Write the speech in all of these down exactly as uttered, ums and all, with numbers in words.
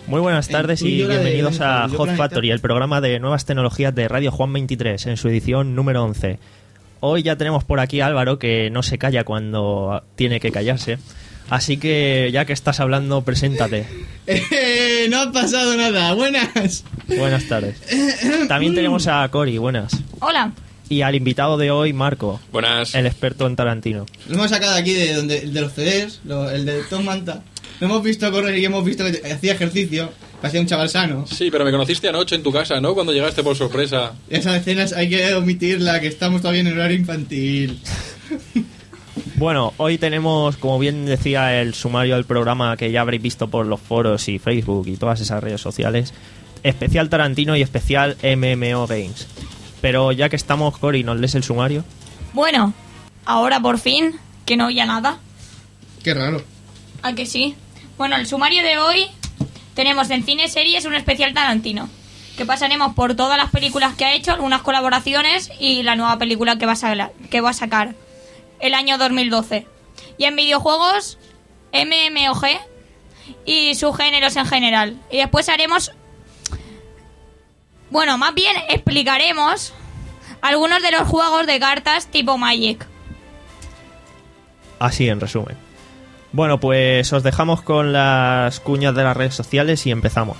Muy buenas tardes y bienvenidos a Hot Factory, el programa de nuevas tecnologías de Radio Juan veintitrés, en su edición número once. Hoy ya tenemos por aquí a Álvaro, que no se calla cuando tiene que callarse. Así que, ya que estás hablando, preséntate. Eh, no ha pasado nada. Buenas. Buenas tardes. También tenemos a Cori. Buenas. Hola. Y al invitado de hoy, Marco. Buenas. El experto en Tarantino. Lo hemos sacado aquí de, donde, de los C Ds, lo, el de Tom Manta. Lo hemos visto correr y hemos visto que hacía ejercicio. Parecía un chaval sano. Sí, pero me conociste anoche en tu casa, ¿no? Cuando llegaste por sorpresa. Esas escenas hay que omitirla, que estamos todavía en el horario infantil. Bueno, hoy tenemos, como bien decía el sumario del programa, que ya habréis visto por los foros y Facebook y todas esas redes sociales, especial Tarantino y especial M M O Games. Pero ya que estamos, Cori, ¿nos lees el sumario? Bueno, ahora por fin, que no oía nada. Qué raro. ¿A que sí? Bueno, el sumario de hoy tenemos en cine series un especial Tarantino, que pasaremos por todas las películas que ha hecho, algunas colaboraciones y la nueva película que va a, sa- que va a sacar el año dos mil doce. Y en videojuegos, M M O G y sus géneros en general. Y después haremos... Bueno, más bien explicaremos algunos de los juegos de cartas tipo Magic. Así, en resumen. Bueno, pues os dejamos con las cuñas de las redes sociales y empezamos.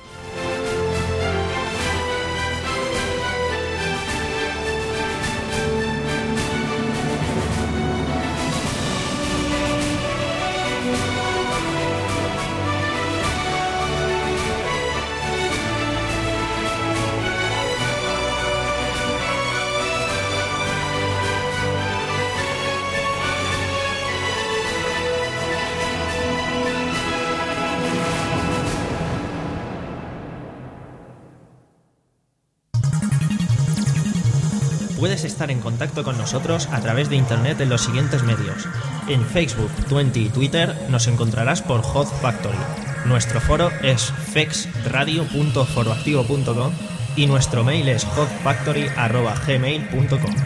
Puedes estar en contacto con nosotros a través de internet en los siguientes medios. En Facebook, Twenty y Twitter nos encontrarás por Hot Factory. Nuestro foro es fexradio punto foroactivo punto com y nuestro mail es hotfactory arroba gmail punto com.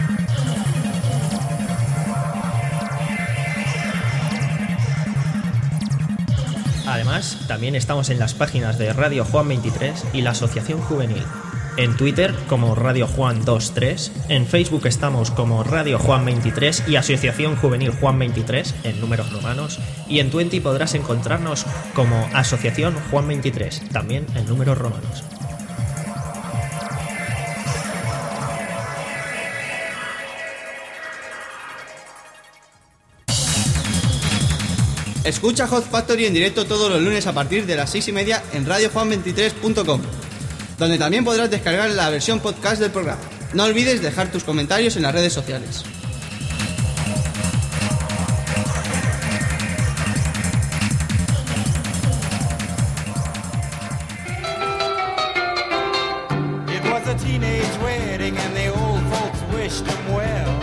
Además, también estamos en las páginas de Radio Juan veintitrés y la Asociación Juvenil. En Twitter como Radio Juan veintitrés, en Facebook estamos como Radio Juan veintitrés y Asociación Juvenil Juan veintitrés en números romanos, y en Twenty podrás encontrarnos como Asociación Juan veintitrés, también en números romanos. Escucha Hot Factory en directo todos los lunes a partir de las seis y media en radio juan veintitrés punto com, donde también podrás descargar la versión podcast del programa. No olvides dejar tus comentarios en las redes sociales. It was a teenage wedding and the old folks wished him well.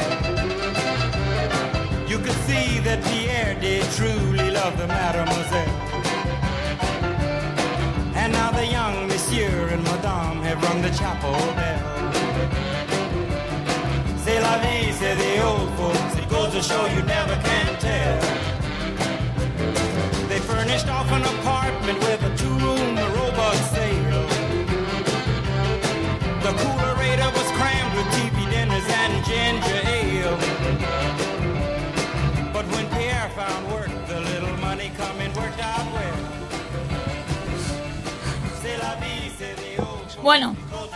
You could see that Pierre did truly love the mademoiselle. And now the young monsieur and madame have rung the chapel bell. C'est la vie, say the old folks, it goes to show you never can tell. They furnished off an apartment with a two-room robot sale. The coolerator was crammed with T V dinners and ginger ale. But when Pierre found work, the little money coming worked out well. Bueno,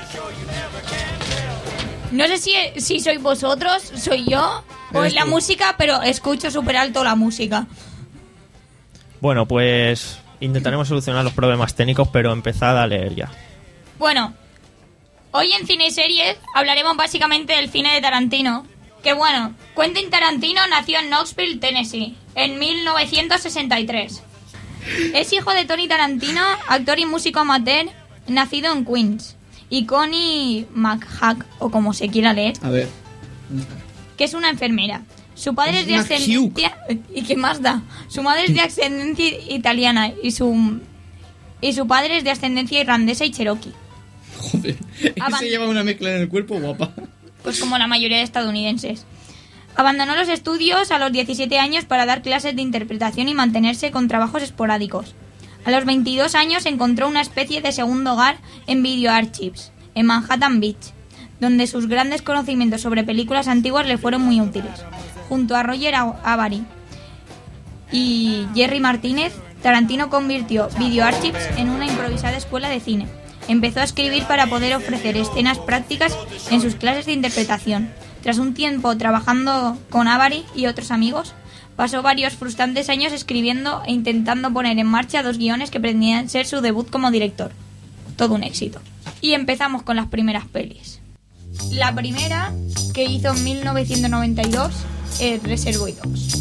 no sé si, si sois vosotros, soy yo, o es la música, pero escucho súper alto la música. Bueno, pues intentaremos solucionar los problemas técnicos, pero empezad a leer ya. Bueno, hoy en Cine y Series hablaremos básicamente del cine de Tarantino. Que bueno, Quentin Tarantino nació en Knoxville, Tennessee, en mil novecientos sesenta y tres. Es hijo de Tony Tarantino, actor y músico amateur, nacido en Queens, y Connie McHugh, o como se quiera leer, A ver. que es una enfermera. Su padre es, Es de una ascendencia... ¿Y qué más da? Su madre es de ascendencia italiana y su y su padre es de ascendencia irlandesa y cherokee. Joder, es que Aban- se lleva una mezcla en el cuerpo guapa. Pues como la mayoría de estadounidenses. Abandonó los estudios a los diecisiete años para dar clases de interpretación y mantenerse con trabajos esporádicos. A los veintidós años encontró una especie de segundo hogar en Video Archives, en Manhattan Beach, donde sus grandes conocimientos sobre películas antiguas le fueron muy útiles. Junto a Roger Avary y Jerry Martínez, Tarantino convirtió Video Archives en una improvisada escuela de cine. Empezó a escribir para poder ofrecer escenas prácticas en sus clases de interpretación. Tras un tiempo trabajando con Avary y otros amigos, pasó varios frustrantes años escribiendo e intentando poner en marcha dos guiones que pretendían ser su debut como director. Todo un éxito. Y empezamos con las primeras pelis. La primera, que hizo en mil novecientos noventa y dos, es Reservoir Dogs.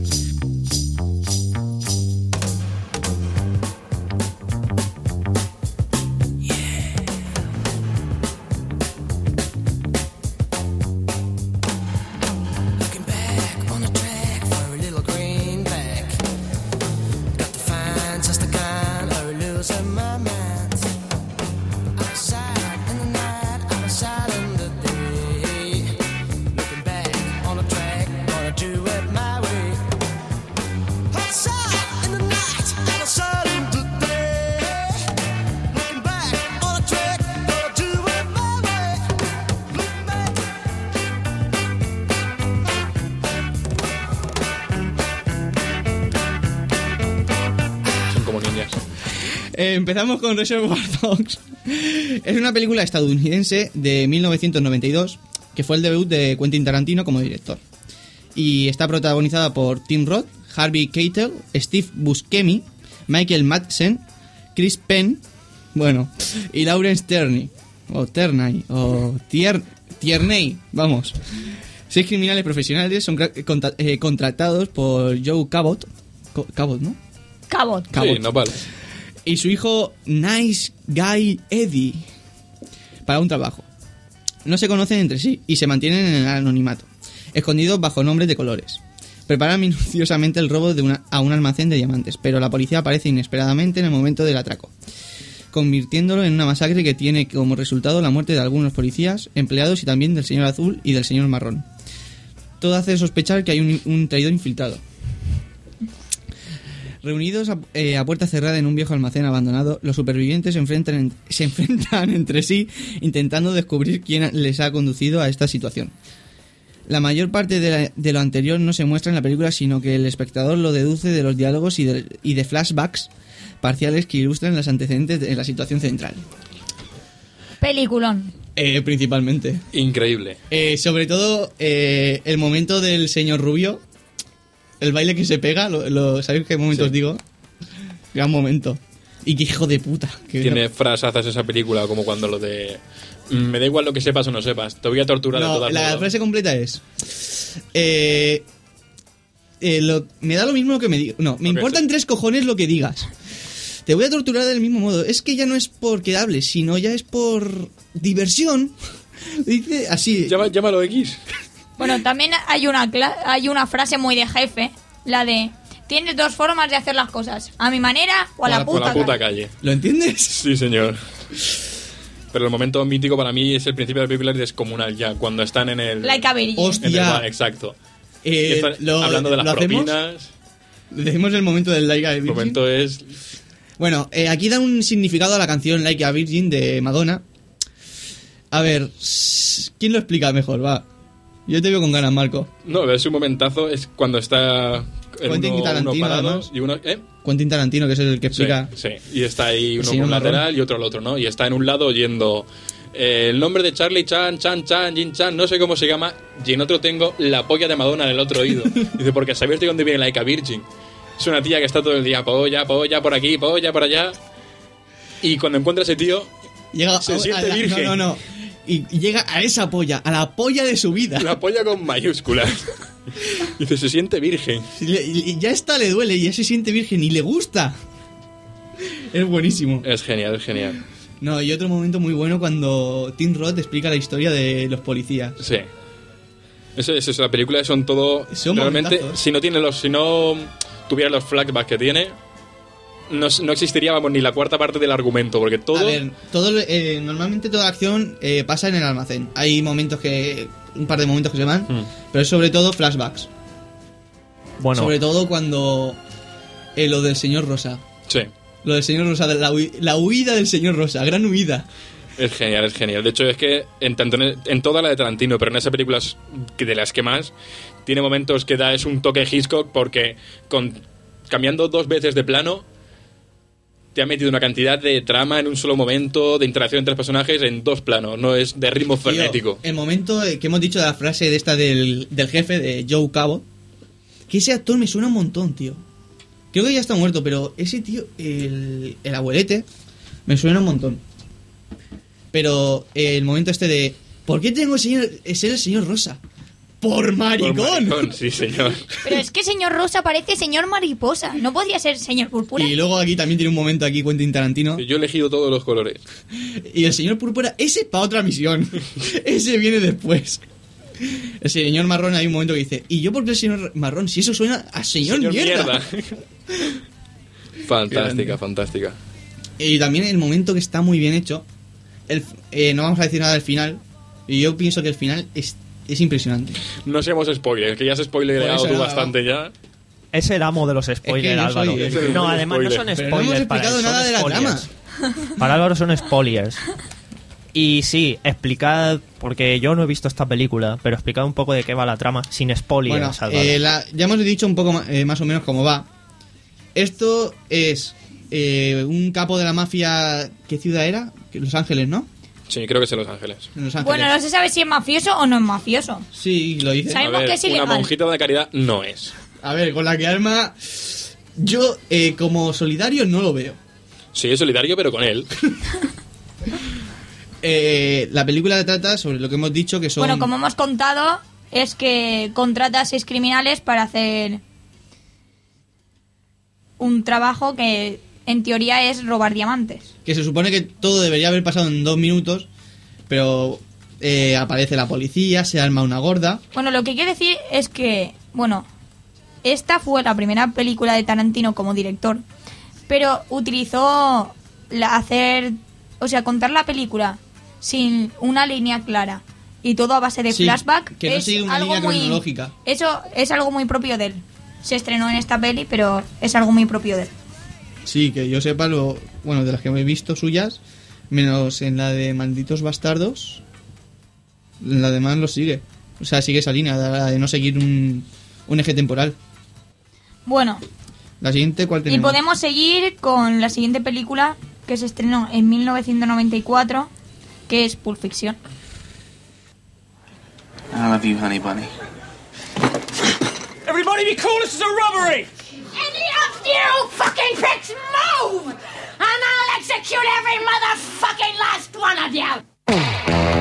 Eh, empezamos con Reservoir Dogs. Es una película estadounidense de mil novecientos noventa y dos que fue el debut de Quentin Tarantino como director. Y está protagonizada por Tim Roth, Harvey Keitel, Steve Buscemi, Michael Madsen, Chris Penn, bueno, y Lawrence Tierney, o Tierney, o Tier, Tierney, vamos. Seis criminales profesionales son contra, eh, contratados por Joe Cabot, Co- Cabot, ¿no? Cabot. Cabot. Sí, no vale. Y su hijo Nice Guy Eddie para un trabajo. No se conocen entre sí y se mantienen en el anonimato, escondidos bajo nombres de colores. Preparan minuciosamente el robo de una, a un almacén de diamantes, pero la policía aparece inesperadamente en el momento del atraco, convirtiéndolo en una masacre que tiene como resultado la muerte de algunos policías, empleados y también del señor azul y del señor marrón. Todo hace sospechar que hay un, un traidor infiltrado. Reunidos a, eh, a puerta cerrada en un viejo almacén abandonado, los supervivientes se enfrentan, en, se enfrentan entre sí intentando descubrir quién les ha conducido a esta situación. La mayor parte de, la, de lo anterior no se muestra en la película, sino que el espectador lo deduce de los diálogos y de, y de flashbacks parciales que ilustran los antecedentes de la situación central. Peliculón. Eh, principalmente. Increíble. Eh, sobre todo eh, el momento del señor Rubio. El baile que se pega, lo, lo, ¿sabéis qué momento Sí. os digo? Gran momento. Y qué hijo de puta. Que Tiene frasazas esa película, como cuando lo de... Me da igual lo que sepas o no sepas, te voy a torturar de no, todas la modos. frase completa es... Eh, eh, lo, me da lo mismo que me digas. No, me Ok, importan sí. tres cojones lo que digas. Te voy a torturar del mismo modo. Es que ya no es porque hables, sino ya es por diversión. Dice así. Llama- llámalo X. Bueno, también hay una, cla- hay una frase muy de jefe, la de... Tienes dos formas de hacer las cosas, a mi manera o a la Con puta, la puta calle. calle. ¿Lo entiendes? Sí, señor. Pero el momento mítico para mí es el principio de la película descomunal, ya, cuando están en el... Like a Virgin. Hostia. en el bar, exacto. Y Eh, están lo- hablando de las ¿lo hacemos? propinas. Decimos el momento del Like a El Virgin. momento es... Bueno, eh, aquí da un significado a la canción Like a Virgin de Madonna. A ver, ¿quién lo explica mejor? Va. Yo te veo con ganas, Marco. No, es un momentazo, es cuando está... en Quentin uno, Tarantino, uno parado además. y uno... ¿Eh? Quentin Tarantino, que es el que Sí, explica... sí. Y está ahí uno señor por un marrón. lateral y otro al otro, ¿no? Y está en un lado oyendo eh, el nombre de Charlie Chan, Chan, Chan, Jin Chan, no sé cómo se llama, y en otro tengo la polla de Madonna en el otro oído. Dice, porque ¿sabéis de dónde viene Like a Virgin? Es una tía que está todo el día polla, polla, por aquí, polla, por allá. Y cuando encuentra a ese tío, Llega Se a- siente a la- virgen. No, no, no. Y y llega a esa polla, a la polla de su vida. la polla con mayúsculas. Dice, se siente virgen. Y le- y ya está, le duele, y ya se siente virgen y le gusta. Es buenísimo. Es genial, es genial. No, y otro momento muy bueno cuando Tim Roth explica la historia de los policías. Sí. Eso es eso, la película son todo... Son realmente, momentazos. si no tiene los... Si no tuviera los flashbacks que tiene, no, no existiría, vamos, ni la cuarta parte del argumento, porque todo... A ver, todo, eh, normalmente toda la acción eh, pasa en el almacén. Hay momentos que... Un par de momentos que se van, Hmm. pero es sobre todo flashbacks. Bueno, Sobre todo cuando... eh, lo del señor Rosa. Sí. Lo del señor Rosa, la, hui- la huida del señor Rosa, gran huida. Es genial, es genial. De hecho, es que en, tanto en, en toda la de Tarantino, pero en esa película es que de las que más, tiene momentos que da es un toque Hitchcock porque con, cambiando dos veces de plano te ha metido una cantidad de trama en un solo momento, de interacción entre los personajes en dos planos, no es de ritmo Tío, frenético. el momento que hemos dicho de la frase de esta del, del jefe, de Joe Cabot, que ese actor me suena un montón, tío. Creo que ya está muerto, pero ese tío, el, el abuelete, me suena un montón. Pero el momento este de... ¿Por qué tengo que ser el señor Rosa? ¡Por maricón! Por maricón, sí, señor. Pero es que señor Rosa parece señor mariposa. No podría ser señor púrpura. Y luego aquí también tiene un momento aquí Quentin Tarantino. Yo he elegido todos los colores. Y el señor púrpura, ese es para otra misión. Ese viene después. El señor marrón hay un momento que dice, ¿y yo por qué el señor marrón? Si eso suena a señor, Señor mierda. Fantástica, fantástica. Y también el momento que está muy bien hecho. El, eh, no vamos a decir nada del final. Y yo pienso que el final es, es impresionante. No seamos spoilers, que ya has spoilereado Por eso tú no, bastante ya. Es el amo de los spoilers, yo Álvaro. soy- es el No, rey además no spoiler. son Pero spoilers. no hemos para explicado él, son nada de la spoilers. Para Álvaro son spoilers. Y sí, explicad, porque yo no he visto esta película, pero explicad un poco de qué va la trama, sin spoilers, Bueno, Álvaro. eh, la- ya hemos dicho un poco ma- eh, más o menos cómo va. Esto es eh, un capo de la mafia. ¿Qué ciudad era? Los Ángeles, ¿no? Sí, creo que es en Los Ángeles. En Los Ángeles. Bueno, no se sabe si es mafioso o no es mafioso. Sí, lo dice. ¿Sabes? A Sabemos ver, que es una ilegal. monjita de caridad no es. A ver, con la que arma. Yo, eh, como solidario, no lo veo. Sí, es solidario, pero con él. Eh, la película trata sobre lo que hemos dicho, que son... Bueno, como hemos contado, es que contrata a seis criminales para hacer un trabajo que en teoría es robar diamantes. Que se supone que todo debería haber pasado en dos minutos, pero eh, aparece la policía, se arma una gorda. Bueno, lo que quiero decir es que, bueno, esta fue la primera película de Tarantino como director, pero utilizó la hacer, o sea, contar la película sin una línea clara y todo a base de Sí, flashback. que no es sigue una algo línea muy- cronológica. Eso es algo muy propio de él. Se estrenó en esta peli, pero es algo muy propio de él. Sí, que yo sepa, lo bueno, de las que he visto suyas, menos en la de Malditos Bastardos, en la demás lo sigue. O sea, sigue esa línea de, de no seguir un, un eje temporal. Bueno, La siguiente, ¿cuál y tenemos? podemos seguir con la siguiente película que se estrenó en mil novecientos noventa y cuatro, que es Pulp Fiction. I love you, honey bunny. Everybody be cool, this is a robbery! Any of you fucking pricks move! And I'll execute every motherfucking last one of you!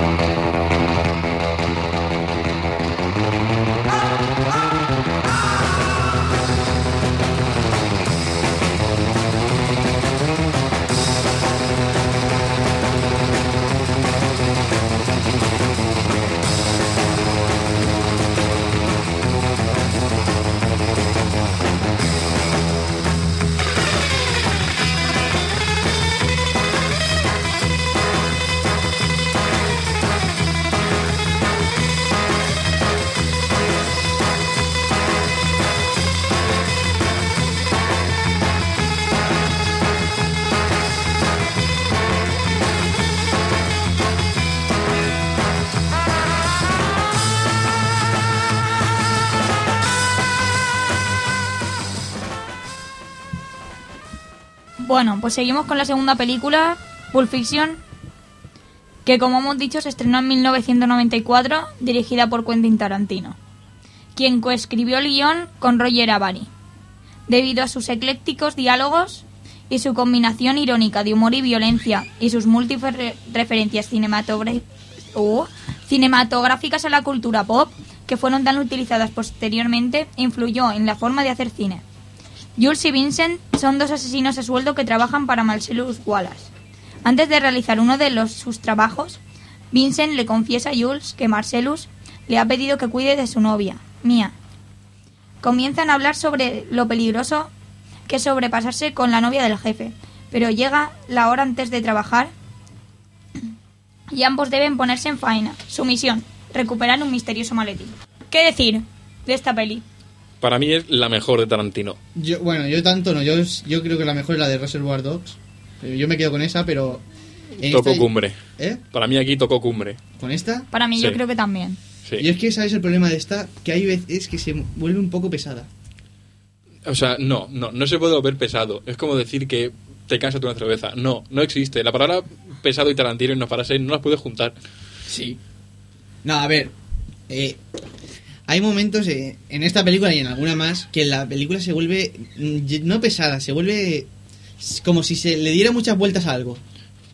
Bueno, pues seguimos con la segunda película, Pulp Fiction, que como hemos dicho se estrenó en mil novecientos noventa y cuatro, dirigida por Quentin Tarantino, quien coescribió el guión con Roger Avary. Debido a sus eclécticos diálogos y su combinación irónica de humor y violencia y sus múltiples re- referencias cinematogra- oh, cinematográficas a la cultura pop, que fueron tan utilizadas posteriormente, influyó en la forma de hacer cine. Jules y Vincent son dos asesinos a sueldo que trabajan para Marcellus Wallace. Antes de realizar uno de los, sus trabajos, Vincent le confiesa a Jules que Marcellus le ha pedido que cuide de su novia, Mia. Comienzan a hablar sobre lo peligroso que es sobrepasarse con la novia del jefe, pero llega la hora antes de trabajar y ambos deben ponerse en faena. Su misión, recuperar un misterioso maletín. ¿Qué decir de esta peli? Para mí es la mejor de Tarantino. Yo, bueno, yo tanto no, yo, yo creo que la mejor es la de Reservoir Dogs. Yo me quedo con esa, pero... en Tocó esta- cumbre. ¿Eh? Para mí aquí tocó cumbre. ¿Con esta? Para mí, Sí. yo creo que también. Sí. Y es que, ¿sabes el problema de esta? Que hay veces que se vuelve un poco pesada. O sea, no, no, no se puede volver pesado. Es como decir que te cansas de una cerveza. No, no existe. La palabra pesado y Tarantino en una frase no las puedes juntar. Sí. No, a ver. Eh, hay momentos eh, en esta película y en alguna más que la película se vuelve mm, no pesada, se vuelve como si se le diera muchas vueltas a algo.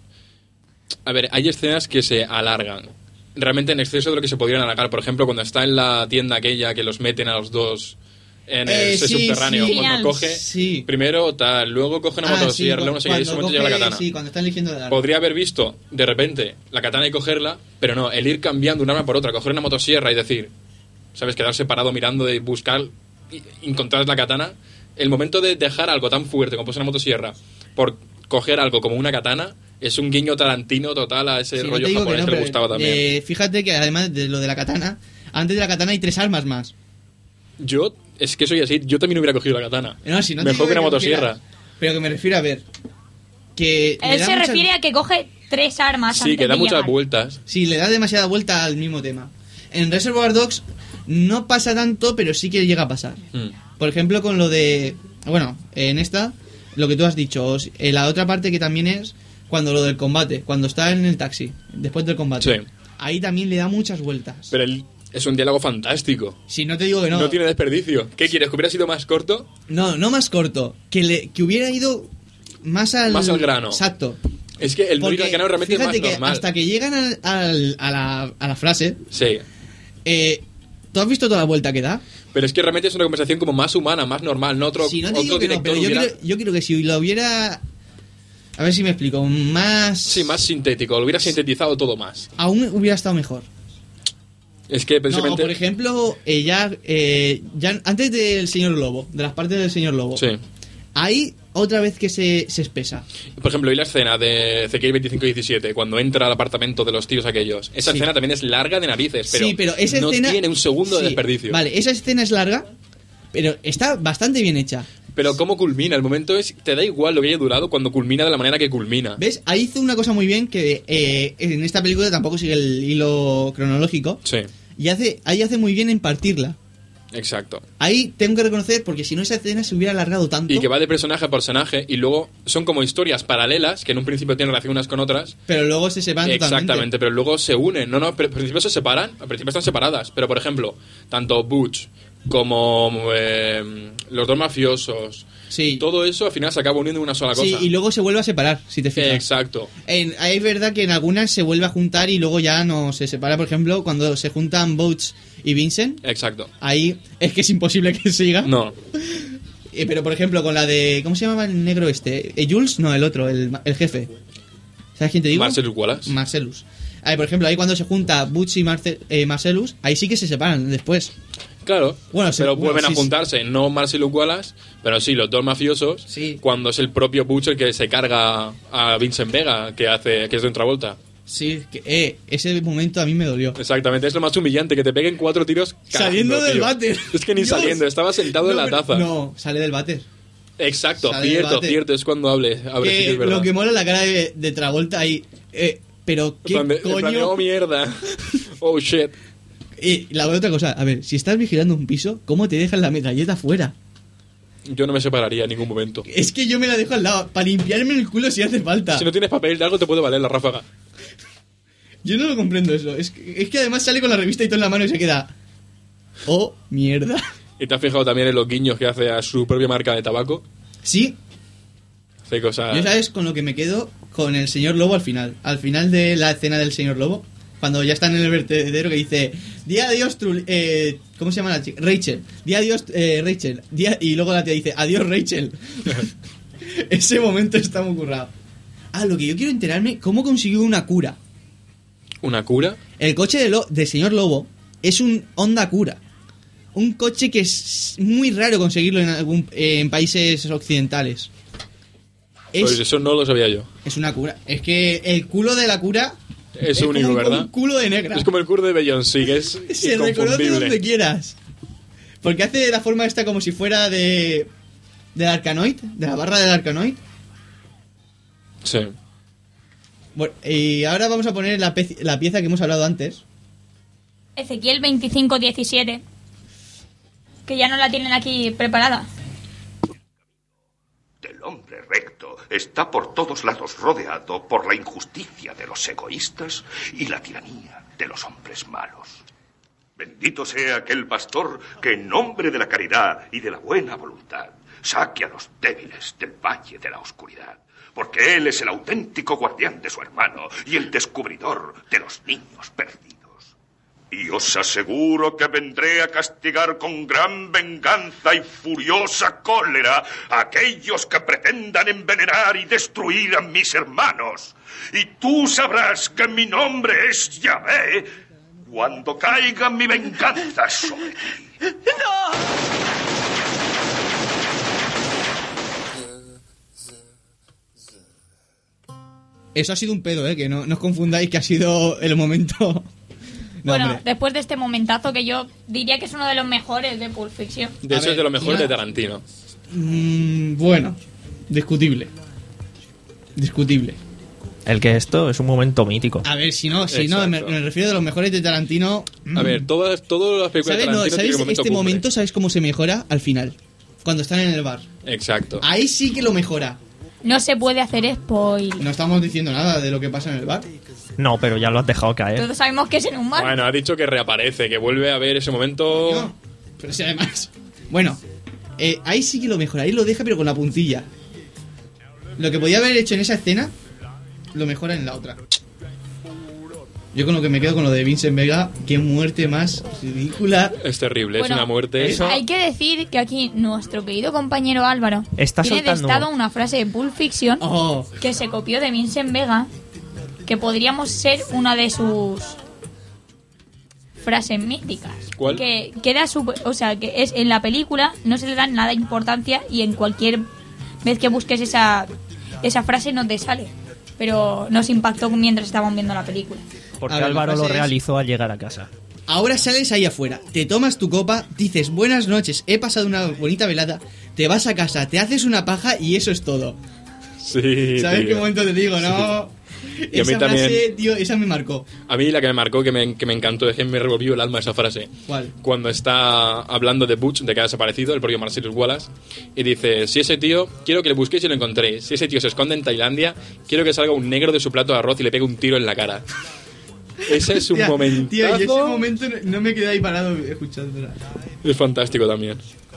A ver, hay escenas que se alargan. Realmente en exceso de lo que se podrían alargar. Por ejemplo, cuando está en la tienda aquella que los meten a los dos en el Eh, ese sí, subterráneo. sí. Cuando Genial. coge, Sí. primero tal, luego coge una Ah, motosierra, sí, luego no sé qué, y en ese cuando momento lleva la coge- katana. Sí, cuando están eligiendo de dar. Podría haber visto, de repente, la katana y cogerla, pero no, el ir cambiando un arma por otra, coger una motosierra y decir, ¿sabes? Quedarse parado mirando de buscar y encontrar la katana. El momento de dejar algo tan fuerte como una motosierra por coger algo como una katana es un guiño Tarantino total a ese Sí, no rollo te digo japonés no, que, le pero, gustaba también. eh, fíjate que además de lo de la katana, antes de la katana hay tres armas más. Yo, es que soy así, yo también hubiera cogido la katana. No, si no te Mejor digo que una que motosierra. cogieras, pero que me refiero a ver. Que le Él da se muchas- refiere a que coge tres armas Sí, antes que da de muchas llegar. vueltas. Sí, le da demasiada vuelta al mismo tema. En Reservoir Dogs no pasa tanto, pero sí que llega a pasar. Mm. Por ejemplo, con lo de... Bueno, en esta, lo que tú has dicho. os- eh, la otra parte que también es cuando lo del combate, cuando está en el taxi, después del combate. Sí. Ahí también le da muchas vueltas. Pero el- es un diálogo fantástico. Si no te digo que no. No, tiene desperdicio. ¿Qué quieres? ¿Que hubiera sido más corto? No, no más corto. Que, le, que hubiera ido más al... Más al grano. Exacto. Es que el no ir Porque al grano realmente es más fíjate que normal. hasta que llegan al- al- a, la, a la frase, Sí. eh, ¿tú has visto toda la vuelta que da? Pero es que realmente es una conversación como más humana, más normal. No otro, Si no te otro digo que no, director pero yo, hubiera- creo, yo creo que si lo hubiera... A ver si me explico. Más... Sí, más sintético. Lo hubiera sintetizado todo más. Aún hubiera estado mejor. Es que No, precisamente... por ejemplo, eh, ya, eh, ya antes del señor Lobo, de las partes del señor Lobo, Sí. ahí otra vez que se, se espesa. Por ejemplo, y la escena de Ezequiel veinticinco diecisiete, cuando entra al apartamento de los tíos aquellos. Esa Sí. escena también es larga de narices, pero, sí, pero esa no escena... tiene un segundo Sí, de desperdicio. Vale, esa escena es larga, pero está bastante bien hecha. Pero cómo culmina, el momento es... Te da igual lo que haya durado cuando culmina de la manera que culmina. ¿Ves? Ahí hizo una cosa muy bien que eh, en esta película tampoco sigue el hilo cronológico. Sí, Y hace, ahí hace muy bien en partirla. exacto. Ahí tengo que reconocer, porque si no esa escena se hubiera alargado tanto. Y que va de personaje a personaje y luego son como historias paralelas que en un principio tienen relación unas con otras. Pero luego se separan Exactamente, totalmente. pero luego se unen. No, no, pero al principio se separan, al principio están separadas. Pero por ejemplo, tanto Butch como eh, los dos mafiosos, Sí. todo eso al final se acaba uniendo en una sola cosa. Sí, y luego se vuelve a separar, si te fijas. Exacto. En, ahí es verdad que en algunas se vuelve a juntar y luego ya no se separa. Por ejemplo, cuando se juntan Butch y Vincent, Exacto. ahí es que es imposible que siga. No. Eh, pero por ejemplo, con la de... ¿Cómo se llamaba el negro este? ¿Eh, ¿Jules? No, el otro, el, el jefe. ¿Sabes quién te digo? Marcellus Wallace. Marcellus. Ahí, por ejemplo, ahí cuando se junta Butch y Marce- eh, Marcellus, ahí sí que se separan después. Claro. Bueno, se- pero bueno, vuelven sí, a juntarse, no Marcellus Wallace, pero sí los dos mafiosos. Sí. Cuando es el propio Butch el que se carga a Vincent Vega, que hace que es de otra vuelta. Sí, que, eh, ese momento a mí me dolió. Exactamente, es lo más humillante, que te peguen cuatro tiros cagando, Saliendo del tío. váter. Es que ni Dios. saliendo, estaba sentado No, en la pero- taza. No, sale del váter. Exacto, Sale del cierto, váter. cierto, es cuando hable, abre, sí que Que es verdad. lo que mola la cara de, de Travolta ahí. Eh, pero En qué plan de- en plan de, coño. oh mierda, oh shit. Y la otra cosa, a ver, si estás vigilando un piso, ¿cómo te dejan la metralleta fuera? Yo no me separaría en ningún momento. Es que yo me la dejo al lado, para limpiarme el culo si hace falta. Si no tienes papel de algo te puede valer la ráfaga. Yo no lo comprendo eso. Es que, es que además sale con la revista y todo en la mano y se queda. Oh, mierda. ¿Y te has fijado también en los guiños que hace a su propia marca de tabaco? Sí, Hace cosas... yo sabes con lo que me quedo con el señor Lobo al final. Al final de la escena del señor Lobo, cuando ya están en el vertedero que dice, di adiós, Trul eh, ¿cómo se llama la chica? Rachel. Di adiós, eh, Rachel. Di a-", y luego la tía dice, adiós, Rachel. Ese momento está muy currado. Ah, lo que yo quiero enterarme, ¿cómo consiguió una cura? ¿Una cura? El coche de lo del señor Lobo es un Honda Cura. Un coche que es muy raro conseguirlo en, algún, eh, en países occidentales. Es, Pues eso no lo sabía yo. es una cura. Es que el culo de la cura Es único, como un, ¿verdad? un culo de negra. Es como el curdo de Beyoncé, que es Se reconoce donde inconfundible. quieras. Porque hace la forma esta como si fuera de... del Arkanoid, de la barra del Arkanoid. Sí. Bueno, y ahora vamos a poner la, pe- la pieza que hemos hablado antes. Ezequiel veinticinco diecisiete. Que ya no la tienen aquí preparada. El hombre recto está por todos lados rodeado por la injusticia de los egoístas y la tiranía de los hombres malos. Bendito sea aquel pastor que en nombre de la caridad y de la buena voluntad saque a los débiles del valle de la oscuridad, porque él es el auténtico guardián de su hermano y el descubridor de los niños perdidos. Y os aseguro que vendré a castigar con gran venganza y furiosa cólera a aquellos que pretendan envenenar y destruir a mis hermanos. Y tú sabrás que mi nombre es Yahvé cuando caiga mi venganza sobre ti. Eso ha sido un pedo, ¿eh? Que no, no os confundáis que ha sido el momento... No, bueno, hombre. después de este momentazo que yo diría que es uno de los mejores de Pulp Fiction. De A hecho, ver, es de lo mejor una- de Tarantino. Mm, bueno, discutible. Discutible. El que esto es un momento mítico. A ver, si no, si no, me, Exacto. me refiero a los mejores de Tarantino. A ver, todas, todas las películas de ¿Sabes, no, Tarantino ¿sabéis tienen un momento este cumbre. momento, sabes cómo se mejora? Al final. Cuando están en el bar. Exacto. Ahí sí que lo mejora. No se puede hacer spoiler. No estamos diciendo nada de lo que pasa en el bar. No, pero ya lo has dejado caer. Todos sabemos que es en un bar. Bueno, ha dicho que reaparece, que vuelve a ver ese momento... No, pero si además... Bueno, eh, ahí sí que lo mejora. Ahí lo deja pero con la puntilla. Lo que podía haber hecho en esa escena, lo mejora en la otra. Yo con lo que me quedo con lo de Vincent Vega, qué muerte más ridícula. Es terrible, Bueno, es una muerte... eso- Hay que decir que aquí nuestro querido compañero Álvaro Está tiene de soltando- estado una frase de Pulp Fiction Oh, que se copió de Vincent Vega, que podríamos ser una de sus frases míticas. ¿Cuál? Que queda super, o sea, que es en la película no se le da nada de importancia y en cualquier vez que busques esa esa frase no te sale, pero nos impactó mientras estábamos viendo la película. Porque A ver, la Álvaro lo frase es- realizó al llegar a casa. ahora sales ahí afuera, te tomas tu copa, dices buenas noches, he pasado una bonita velada, te vas a casa, te haces una paja y eso es todo. Sí, ¿Sabes tío. qué momento te digo, no? Y a mí Esa también. frase, tío, esa me marcó. A mí la que me marcó, que me, que me encantó, es que me revolvió el alma esa frase. ¿Cuál? Cuando está hablando de Butch, de que ha desaparecido, el propio Marcellus Wallace, y dice, si ese tío, quiero que le busquéis y lo encontréis. Si ese tío se esconde en Tailandia, quiero que salga un negro de su plato de arroz y le pegue un tiro en la cara. Ese es un Tía, momentazo. Tío, y ese momento no- no me quedé ahí parado escuchándola. Es fantástico también.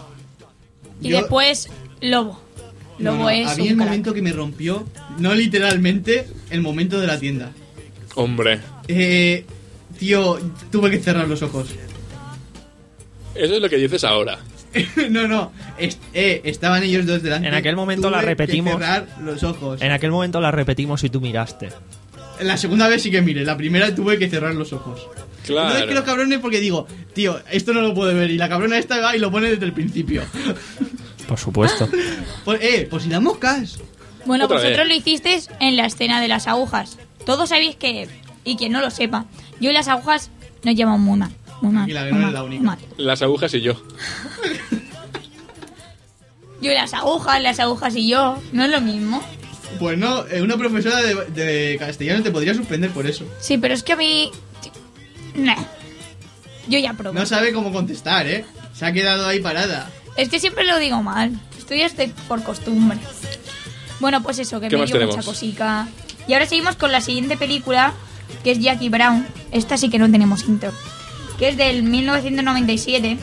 Y Yo- después Lobo. No, Lobo no, es había un el crack. momento que me rompió, no literalmente, el momento de la tienda. Hombre, Eh, tío, tuve que cerrar los ojos. eso es lo que dices ahora. no, no, est- eh, estaban ellos dos delante. En aquel momento la tuve repetimos. Que cerrar los ojos. En aquel momento la repetimos y tú miraste. La segunda vez sí que miré, la primera tuve que cerrar los ojos. Claro. No es que los cabrones porque digo, tío, esto no lo puedo ver y la cabrona esta va y lo pone desde el principio. Por supuesto. Pues, eh, pues si las moscas. Bueno, Otra vosotros vez. lo hicisteis en la escena de las agujas. Todos sabéis que, y quien no lo sepa, yo y las agujas nos llevamos muy mal. Muy mal. Y la que muy no mal, es la única. muy mal. Las agujas y yo. Yo y las agujas, las agujas y yo, no es lo mismo. Pues no, eh, una profesora de, de castellano te podría suspender por eso. Sí, pero es que a mí... Nah. Yo ya probé. No sabe cómo contestar, ¿eh? Se ha quedado ahí parada. Es que siempre lo digo mal. Estoy este por costumbre. Bueno, pues eso, que ¿Qué me más dio tenemos? mucha cosica. Y ahora seguimos con la siguiente película, que es Jackie Brown. Esta sí que no tenemos intro. Que es del mil novecientos noventa y siete.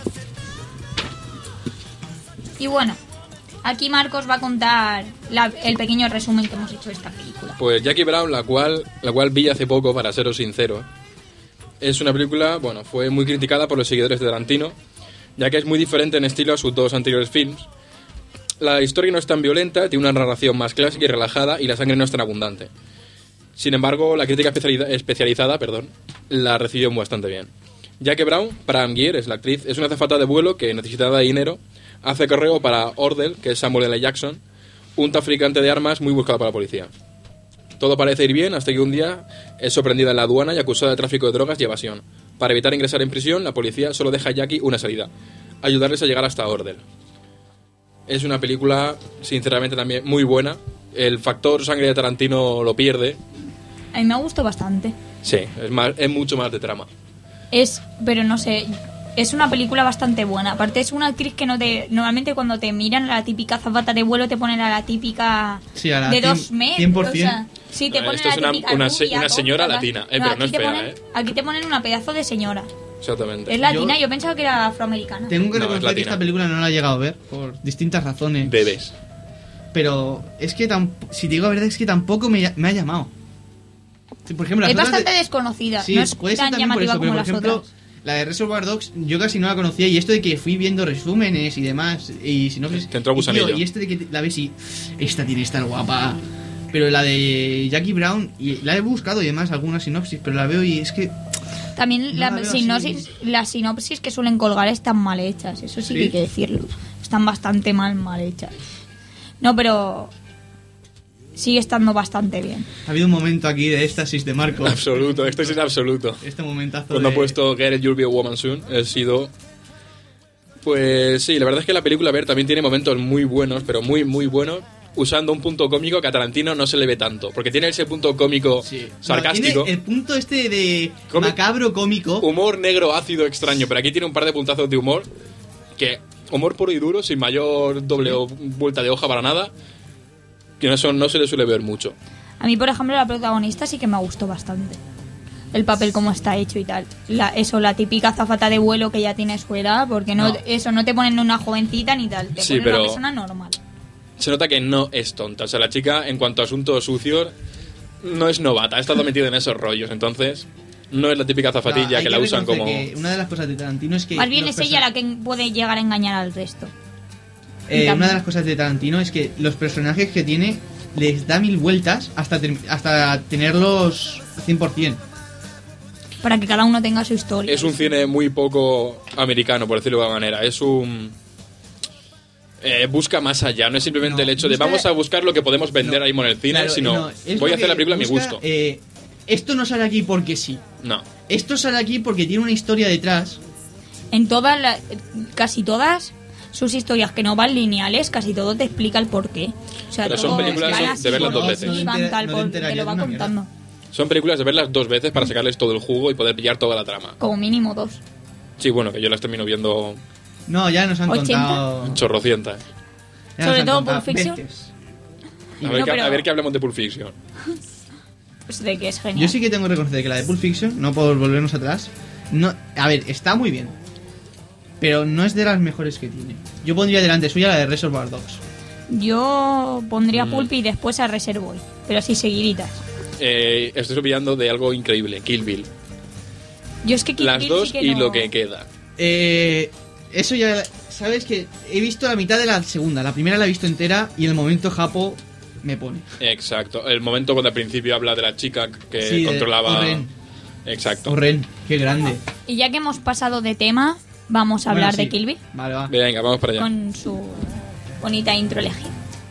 Y bueno, aquí Marcos va a contar la- el pequeño resumen que hemos hecho de esta película. Pues Jackie Brown, la cual, la cual vi hace poco, para seros sincero, es una película, bueno, fue muy criticada por los seguidores de Tarantino, ya que es muy diferente en estilo a sus dos anteriores films. La historia no es tan violenta, tiene una narración más clásica y relajada y la sangre no es tan abundante. Sin embargo, la crítica especializa- especializada perdón, la recibió bastante bien. Jackie Brown, Pam Grier es la actriz, es una azafata de vuelo que, necesitada de dinero, hace correo para Ordell, que es Samuel L. Jackson, un traficante de armas muy buscado por la policía. Todo parece ir bien hasta que un día es sorprendida en la aduana y acusada de tráfico de drogas y evasión. Para evitar ingresar en prisión, la policía solo deja a Jackie una salida: ayudarles a llegar hasta Ordel. Es una película, sinceramente, también muy buena. El factor sangre de Tarantino lo pierde. A mí me gustó bastante. Sí, es, más, es mucho más de trama. Es, pero no sé, es una película bastante buena. Aparte es una actriz que no te... Normalmente cuando te miran a la típica azafata de vuelo te ponen a la típica Sí, a la de cien- dos metros. cien por ciento. O sea, sí, te No, ponen esto a es la una- típica una se- rubia, una señora tonta, latina, tal. eh, pero no aquí es te fea, ponen, eh. Aquí te ponen una pedazo de señora. Exactamente. Es latina, Yo- yo, pensaba que era afroamericana. Tengo que No, es reconocer que latina. esta película no la he llegado a ver por distintas razones. Bebés. Pero es que, tam- si te digo la verdad, es que tampoco me, me ha llamado. Sí, por ejemplo, las Es otras bastante de- desconocida, Sí, no es puede ser tan también por llamativa eso, pero como por las ejemplo, otras. la de Reservoir Dogs yo casi no la conocía y esto de que fui viendo resúmenes y demás y si no Te entró y, gusanillo. tío, y este de que la ves y esta tiene que estar guapa. Pero la de Jackie Brown y la he buscado y demás alguna sinopsis, pero la veo y es que También No la la veo sinopsis, las sinopsis que suelen colgar están mal hechas, eso sí, ¿Sí? que hay que decirlo. Están bastante mal, mal hechas. No, pero sigue estando bastante bien. ha habido un momento aquí de éxtasis de Marco. Absoluto, esto es absoluto. Este momentazo Cuando de... ha puesto Get It, You'll Be a Woman Soon, ha sido... Pues sí, la verdad es que la película, a ver, también tiene momentos muy buenos, pero muy, muy buenos, usando un punto cómico que a Tarantino no se le ve tanto, porque tiene ese punto cómico Sí. sarcástico, No, tiene el punto este de Cómic- macabro cómico. humor negro, ácido, extraño, pero aquí tiene un par de puntazos de humor, que humor puro y duro, sin mayor doble o vuelta de hoja para nada, que eso no se le suele ver mucho. A mí, por ejemplo, la protagonista sí que me gustó bastante. El papel como está hecho y tal. La, eso, la típica azafata de vuelo que ya tiene su edad, porque no, No. eso, no te ponen una jovencita ni tal, te Sí, ponen pero- una persona normal. Se nota que no es tonta, o sea, la chica, en cuanto a asuntos sucios, no es novata, ha estado metida en esos rollos, entonces no es la típica zafatilla Hay que la usan reconocer como... que una de las cosas de Tarantino es que Más bien los es ella person- la que puede llegar a engañar al resto. Eh, También. una de las cosas de Tarantino es que los personajes que tiene les da mil vueltas hasta, ter- hasta tenerlos cien por ciento. Para que cada uno tenga su historia. Es un cine muy poco americano, por decirlo de alguna manera. Es un... eh, busca más allá, no es simplemente No, el hecho de busca- vamos a buscar lo que podemos vender No, ahí mismo en el cine, claro, sino no, es voy a lo hacer la que película a mi busca, gusto. eh, esto no sale aquí porque sí. No. Esto sale aquí porque tiene una historia detrás. En todas, la- casi todas sus historias que no van lineales, casi todo te explica el porqué. O sea, Pero son todo películas van de así, verlas dos por veces. aquí, No te van entera- tal, no te por- te enterarías lo de va una mierda. contando. Son películas de verlas dos veces para sacarles todo el jugo y poder pillar toda la trama. Como mínimo dos. Sí, bueno, que yo las termino viendo No, ya nos han ¿ochenta? contado. chorrocientas. ya nos Sobre han todo contado Pulp Fiction. veces. A No, ver, que, pero- a ver que hablamos de Pulp Fiction. Pues de que es genial. Yo sí que tengo que reconocer que la de Pulp Fiction, no por volvernos atrás, no, a ver, está muy bien. Pero no es de las mejores que tiene. Yo pondría delante suya la de Reservoir Dogs. Yo pondría Mm. Pulp y después a Reservoir, pero así seguiditas. Eh, estoy olvidando de algo increíble, Kill Bill. Yo es que Kill Las Bill dos sí que y no- lo que queda. Eh, eso ya, sabes que he visto la mitad de la segunda. La primera la he visto entera y el momento Japo me pone. Exacto. El momento cuando al principio habla de la chica que Sí, de controlaba... Oren. Exacto. Orren, qué grande. Y ya que hemos pasado de tema, vamos a Bueno, hablar sí. de Kill Bill Vale, va. Venga, vamos para allá. con su bonita intro elegida.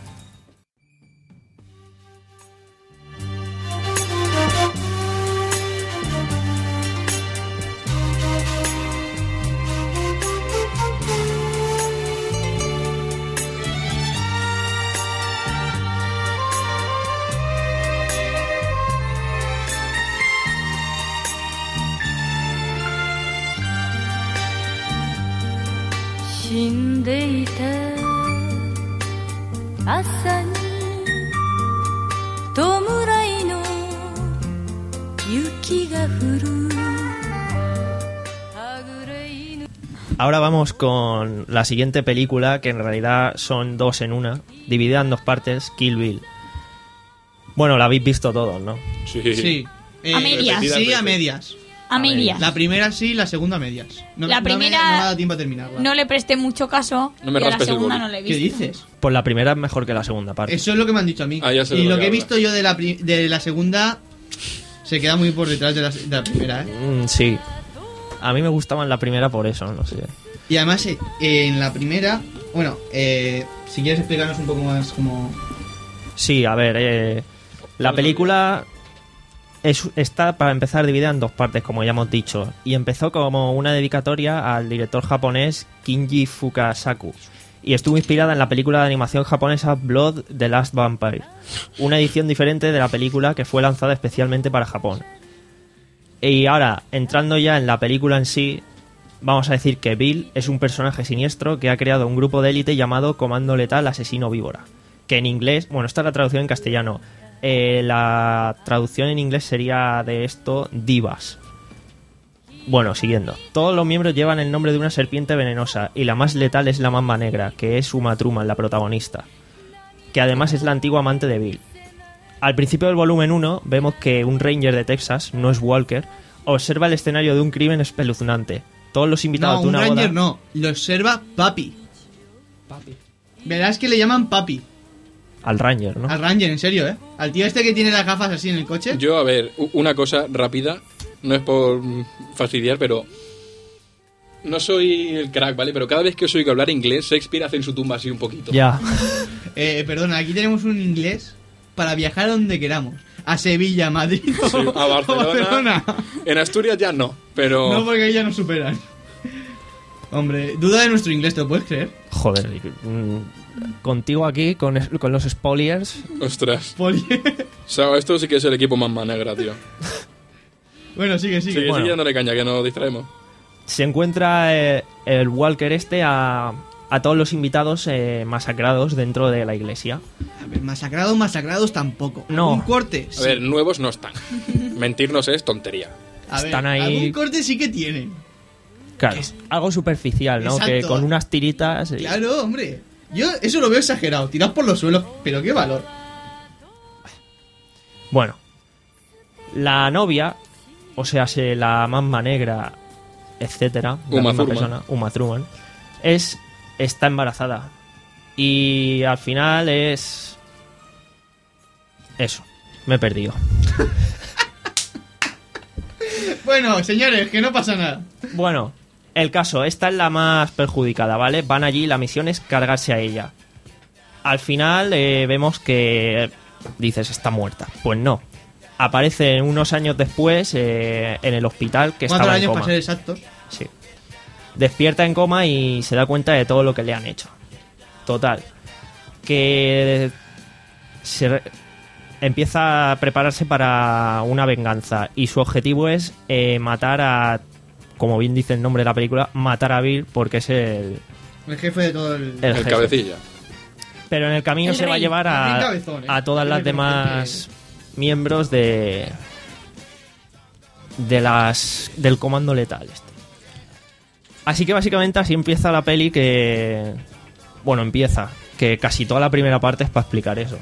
死んでいた朝に弔いの雪が降るはぐれ犬 Ahora vamos con la siguiente película, que en realidad son dos en una, dividida en dos partes, Kill Bill. Bueno, la habéis visto todos, ¿no? Sí. Sí. Eh, A medias. Sí, a medias. A medias. La primera sí, la segunda a medias. No, La no me- primera- no me ha dado tiempo a terminarla. No le presté mucho caso No me y a la raspes el segunda boli. no le he ¿Qué visto. dices? Pues la primera es mejor que la segunda parte. Eso es lo que me han dicho a mí. Ah, ya sé de y lo lo que que he hablas. visto yo de la, pri- de la segunda se queda muy por detrás de la, de la primera, ¿eh? Mm, sí. A mí me gustaba en la primera por eso, no sé. Y además, eh, en la primera, bueno, eh, si quieres explicarnos un poco más como... Sí, a ver, eh, la película es, está, para empezar, dividida en dos partes, como ya hemos dicho. Y empezó como una dedicatoria al director japonés Kinji Fukasaku. Y estuvo inspirada en la película de animación japonesa Blood the Last Vampire. Una edición diferente de la película que fue lanzada especialmente para Japón. Y ahora, entrando ya en la película en sí, vamos a decir que Bill es un personaje siniestro que ha creado un grupo de élite llamado Comando Letal Asesino Víbora. Que en inglés, bueno, esta es la traducción en castellano. Eh, la traducción en inglés sería de esto Divas. Bueno, siguiendo. Todos los miembros llevan el nombre de una serpiente venenosa y la más letal es la Mamba Negra, que es Uma Thurman, la protagonista, que además es la antigua amante de Bill. Al principio del volumen uno vemos que un ranger de Texas, no es Walker, observa el escenario de un crimen espeluznante. Todos los invitados No, de un una Ranger boda... no, lo observa Papi. Verás que le llaman Papi. Al ranger, ¿no? Al Ranger, en serio, ¿eh? Al tío este que tiene las gafas así en el coche. Yo, a ver, u- una cosa rápida, no es por mm, fastidiar, pero no soy el crack, ¿vale? Pero cada vez que os oigo hablar inglés, Shakespeare hace en su tumba así un poquito. Ya. Eh, perdona, aquí tenemos un inglés para viajar a donde queramos. A Sevilla, a Madrid o Sí, a Barcelona. Barcelona. En Asturias ya no, pero... No, porque ahí ya nos superan. Hombre, duda de nuestro inglés, ¿te lo puedes creer? Joder, mm, contigo aquí, con, es- con los spoilers... Ostras. Poli. O sea, esto sí que es el equipo más negra, tío. Bueno, sigue, sigue. Sigue, Bueno. sigue dándole caña, que nos distraemos. Se encuentra eh, el Walker este a, a todos los invitados eh, masacrados dentro de la iglesia. A ver, masacrados, masacrados tampoco. No. Un corte. A sí. ver, nuevos no están. Mentirnos es tontería. A ver, están ahí- algún corte sí que tienen. Claro, Es- algo superficial, ¿no? Exacto. Que con unas tiritas... y- Claro, hombre. Yo eso lo veo exagerado. Tirados por los suelos, pero qué valor. Bueno, la novia, o sea, se la Mamba Negra, etcétera, la Uma misma Thurman. persona, Uma Thurman, es, está embarazada. Y al final es... Eso, me he perdido. Bueno, señores, que no pasa nada. Bueno, el caso, esta es la más perjudicada, ¿vale? Van allí, la misión es cargarse a ella. Al final eh, vemos que dices, está muerta. Pues no. Aparece unos años después eh, en el hospital que Cuatro estaba en años coma. para ser exactos. Sí. Despierta en coma y se da cuenta de todo lo que le han hecho. Total. Que se re- empieza a prepararse para una venganza. Y su objetivo es eh, matar a, como bien dice el nombre de la película, matar a Bill porque es el, El jefe de todo el... el El jefe. cabecilla. Pero en el camino El se va a rey. llevar El a, rey cabezón, ¿eh? a todas El las rey demás miembros de de las del comando letal este. Así que básicamente así empieza la peli, que bueno, empieza que casi toda la primera parte es para explicar eso.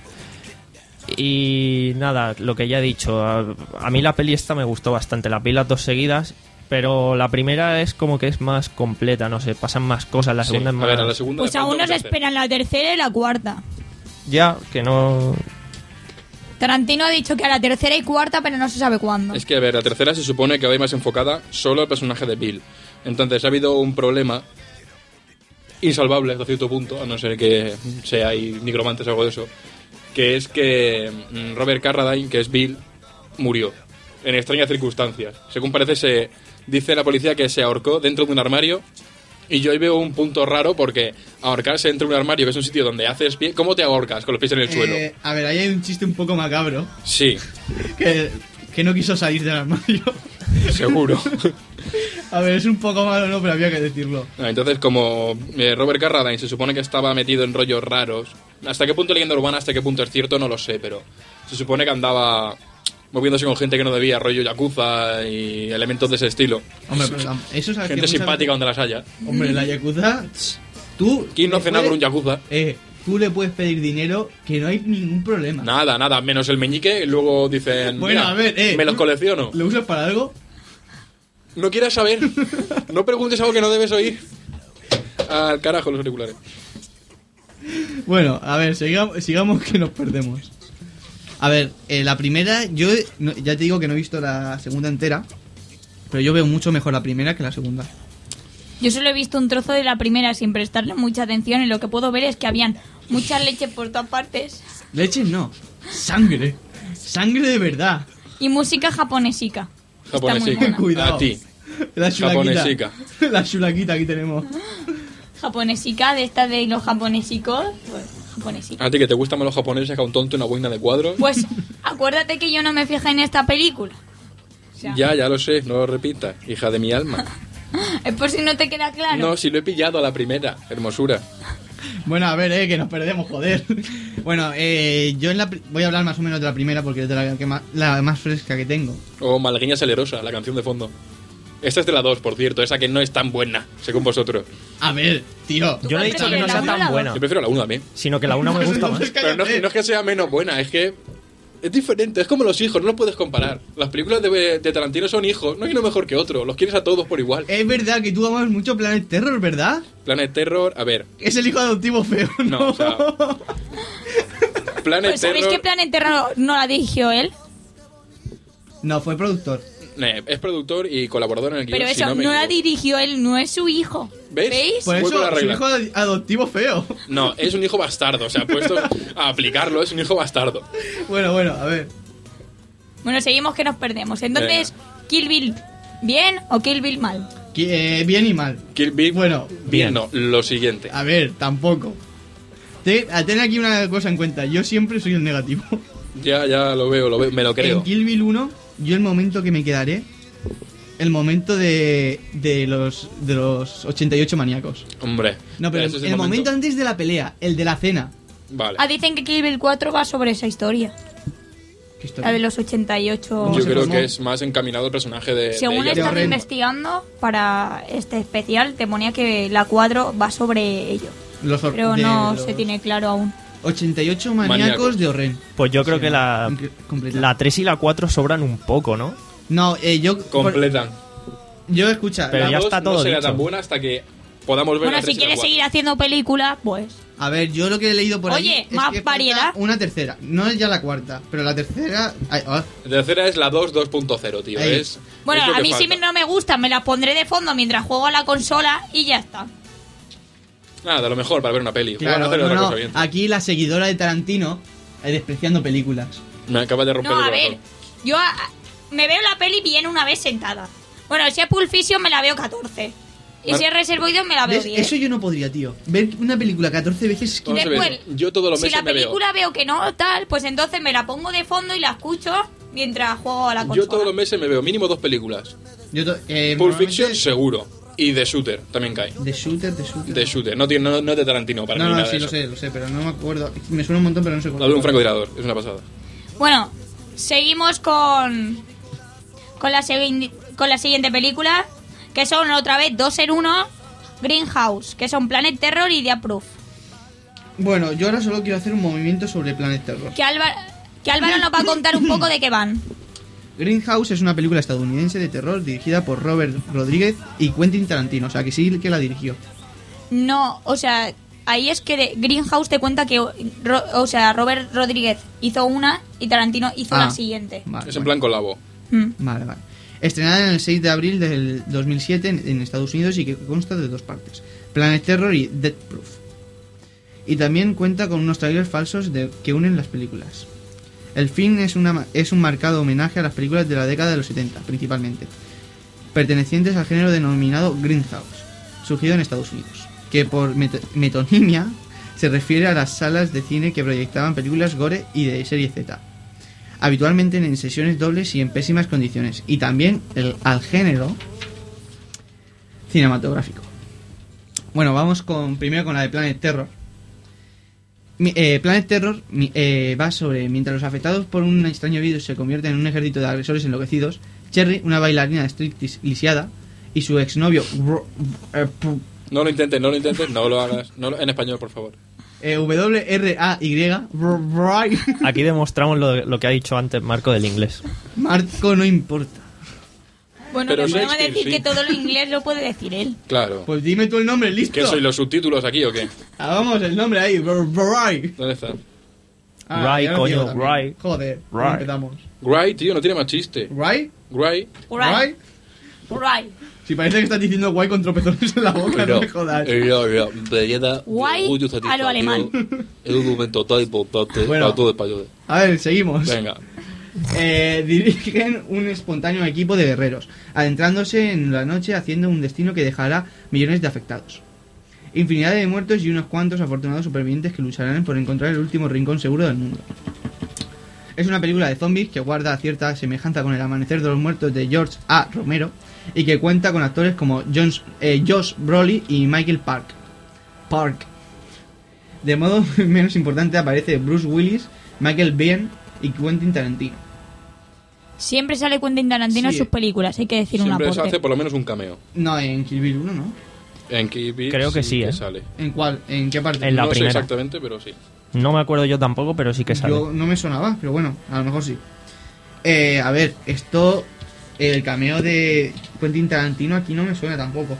Y nada, lo que ya he dicho, a, a mí la peli esta me gustó bastante, las vi las dos seguidas, pero la primera es como que es más completa, no sé, pasan más cosas, la Sí, segunda a es más... ver, a la segunda Pues le falta aún un nos tercero. esperan la tercera y la cuarta. Ya, que no... Tarantino ha dicho que a la tercera y cuarta, pero no se sabe cuándo. Es que, a ver, la tercera se supone que va a ir más enfocada solo al personaje de Bill. Entonces ha habido un problema insalvable hasta cierto punto, a no ser que sea hay nigromantes o algo de eso, que es que mm, Robert Carradine, que es Bill, murió en extrañas circunstancias. Según parece, se dice la policía que se ahorcó dentro de un armario. Y yo ahí veo un punto raro, porque ahorcarse dentro de un armario, que es un sitio donde haces pie... ¿Cómo te ahorcas con los pies en el suelo? Eh, a ver, ahí hay un chiste un poco macabro. Sí, Que, que no quiso salir del armario. seguro. A ver, es un poco malo, ¿no? Pero había que decirlo. Ah, Entonces, como eh, Robert Carradine se supone que estaba metido en rollos raros, ¿hasta qué punto leyenda urbana, hasta qué punto es cierto? No lo sé, pero se supone que andaba moviéndose con gente que no debía, rollo yakuza y elementos de ese estilo. Hombre, pero eso sabes que Gente muchas simpática donde las haya. veces- Hombre, la yakuza... tss, Tú... ¿Quién no le cena por un puedes- yakuza? Eh, tú le puedes pedir dinero que no hay ningún problema. Nada, nada, menos el meñique, y luego dicen... Bueno, "Mira, a ver, eh, me los ¿tú- colecciono. ¿Lo usas para algo? No quieras saber. No preguntes algo que no debes oír. Al carajo los auriculares. Bueno, a ver, sigamos, sigamos que nos perdemos. A ver, eh, la primera, yo no- ya te digo que no he visto la segunda entera, pero yo veo mucho mejor la primera que la segunda. Yo solo he visto un trozo de la primera sin prestarle mucha atención, y lo que puedo ver es que habían muchas leches por todas partes. Leche no, sangre, sangre de verdad. Y música japonesica. Está muy Japonesica. mona. Cuidado. A ti. La shulaquita. Japonesica. La shulaquita aquí tenemos. Japonesica, de esta de los japonesicos. Pues, japonesica. A ti que te gustan más los japoneses que a un tonto una boina de cuadros. Pues acuérdate que yo no me fijé en esta película. O sea, Ya, ya lo sé, no lo repitas, hija de mi alma. es por si no te queda claro. No, si lo he pillado a la primera, hermosura. Bueno, a ver, eh, que nos perdemos, joder. Bueno, eh, yo en la pri- voy a hablar más o menos de la primera porque es de la, que más, la más fresca que tengo. O Malagueña Salerosa, la canción de fondo. Esta es de la dos, por cierto, esa que no es tan buena, según vosotros. A ver, tío. Yo no he dicho que no sea tan buena, Yo prefiero la uno también. sino que la una me gusta más. Entonces, Pero no, cállate. no es que sea menos buena, es que es diferente, es como los hijos, no los puedes comparar. Las películas de, de Tarantino son hijos, no hay uno mejor que otro, los quieres a todos por igual. Es verdad que tú amas mucho Planet Terror, ¿verdad? Planet Terror, a ver, Es el hijo adoptivo feo, ¿no? no, o sea, Planet Pues, ¿sabéis Terror que Planet Terror no la dirigió él? No, fue productor. eh, es productor y colaborador en el guion. Pero si eso no, no, me la equivoco. dirigió él, no es su hijo. ¿Veis? ¿Veis? Por Voy eso, con la su regla. hijo ad- adoptivo feo. No, es un hijo bastardo, o sea, puesto a aplicarlo, es un hijo bastardo. Bueno, bueno, a ver. Bueno, seguimos que nos perdemos. Entonces, Kill Bill, ¿bien o Kill Bill mal? Qui- eh, bien y mal. Kill Bill, Bueno, bien, no, lo siguiente. a ver, tampoco. Te- a ten aquí una cosa en cuenta. Yo siempre soy el negativo. Ya, ya lo veo, lo veo, me lo creo. En Kill Bill uno, yo el momento que me quedaré, el momento de, de los de los ochenta y ocho maníacos. Hombre. No, pero ese es el, momento antes de la pelea, el de la cena. Vale. Ah, dicen que Kill Bill cuatro va sobre esa historia. ¿Qué historia? La de los ochenta y ocho. ¿Cómo Yo se creo formó? que es más encaminado el personaje de, de Según ella. he estado Ren. investigando para este especial, te ponía que la cuatro va sobre ello. Los or- Pero de no los se tiene claro aún. ochenta y ocho maníacos, Maníacos. de Orren. Pues yo creo que la, Incre- completa. la tres y la cuatro sobran un poco, ¿no? No, eh, yo... Completan. Yo, escucha, Pero la- ya dos está todo no será dicho. tan buena hasta que podamos ver Bueno, la tres si y la quieres cuatro. seguir haciendo películas, pues... a ver, yo lo que he leído por ahí... Oye, es más que falta variedad. Una tercera. No es ya la cuarta, pero la tercera... ay, ah, La tercera es la dos dos punto cero, tío. Ahí. Es, Bueno, es lo a que mí sí falta. me- no me gusta, me las pondré de fondo mientras juego a la consola y ya está. Nada, de lo mejor para ver una peli. Jugar a claro, hacer no, otra no, cosa bien. aquí la seguidora de Tarantino eh, despreciando películas. Me acaba de romper No, el a corazón. ver, yo a- me veo la peli bien una vez sentada. Bueno, si es Pulp Fiction me la veo catorce. Y Vale. si es Reservoir me la veo ¿Ves? diez. Eso yo no podría, tío. Ver una película catorce veces es que... Vamos a Después, ver, yo todos los si meses la me veo. película veo que no tal, pues entonces me la pongo de fondo y la escucho mientras juego a la consola. Yo todos los meses me veo mínimo dos películas. Yo to- eh, Pulp normalmente- Fiction, seguro. Y The Shooter, también cae. De shooter, de shooter. The Shooter, no, tiene, no, no es de Tarantino, para No, mí no, nada sí, de lo eso. sé, lo sé, pero no me acuerdo. Me suena un montón, pero no sé cuál. La de un francotirador, es una pasada. Bueno, seguimos con con la, segui- con la siguiente película, que son otra vez dos en uno, Greenhouse, que son Planet Terror y The Proof. Bueno, yo ahora solo quiero hacer un movimiento sobre Planet Terror. Que, Álvaro, que Álvaro nos va a contar un poco de qué van. Greenhouse es una película estadounidense de terror dirigida por Robert Rodríguez y Quentin Tarantino, o sea que sí que la dirigió. No, o sea, ahí es que de Greenhouse te cuenta que, Ro- o sea, Robert Rodríguez hizo una y Tarantino hizo Ah. la siguiente. Vale, Es en bueno. plan colabo. Mm. Vale, vale. Estrenada en el seis de abril del dos mil siete en, en Estados Unidos y que consta de dos partes: Planet Terror y Death Proof. Y también cuenta con unos trailers falsos de, que unen las películas. El film es, una, es un marcado homenaje a las películas de la década de los setenta, principalmente, pertenecientes al género denominado Grindhouse, surgido en Estados Unidos, que por met- metonimia se refiere a las salas de cine que proyectaban películas gore y de serie Z, habitualmente en sesiones dobles y en pésimas condiciones, y también el, al género cinematográfico. Bueno, vamos con primero con la de Planet Terror. Mi- eh, Planet Terror mi- eh, va sobre mientras los afectados por un extraño virus se convierten en un ejército de agresores enloquecidos, Cherry, una bailarina de striptease lisiada, y su exnovio Ro- eh, pu- No lo intentes, no lo intentes, no lo hagas. No lo- en español, por favor. eh, W R A Y Ro- Roy. Aquí demostramos lo, lo que ha dicho antes Marco del inglés. Marco no importa. Bueno, Pero que podemos Shakespeare, decir sí. que todo lo inglés lo puede decir él. Claro. Pues dime tú el nombre, listo. ¿Qué soy, los subtítulos aquí o qué? Ah, vamos, el nombre ahí, Ro- Roy. ¿Dónde está? Ah, Ray, ya lo coño, llevo también. Ray. Joder, ¿cómo Ray. empezamos? Gray, tío, no tiene más chiste. ¿Ray? Gray. ¿Ray? Right. Si parece que estás diciendo guay con tropezones en la boca, no me jodas. Guay a lo alemán. Es un momento tan importante Bueno. para todo español. A ver, seguimos. Venga. Eh, dirigen un espontáneo equipo de guerreros, adentrándose en la noche haciendo un destino que dejará millones de afectados. Infinidad de muertos y unos cuantos afortunados supervivientes que lucharán por encontrar el último rincón seguro del mundo. Es una película de zombies que guarda cierta semejanza con El amanecer de los muertos de George A. Romero y que cuenta con actores como Jones, eh, Josh Brolin y Michael Park. Park. De modo menos importante aparece Bruce Willis, Michael Biehn y Quentin Tarantino. Siempre sale Quentin Tarantino Sí. en sus películas, hay que decir un Siempre se aporte. hace por lo menos un cameo. No, en Kill Bill uno, ¿no? En Kill Bill Creo que sí, que ¿eh? sale. ¿En cuál? ¿En qué parte? En la no primera. sé exactamente, pero sí. No me acuerdo yo tampoco, pero sí que sale. Yo no me sonaba, pero bueno, a lo mejor sí. Eh, a ver, esto... El cameo de Quentin Tarantino aquí no me suena tampoco.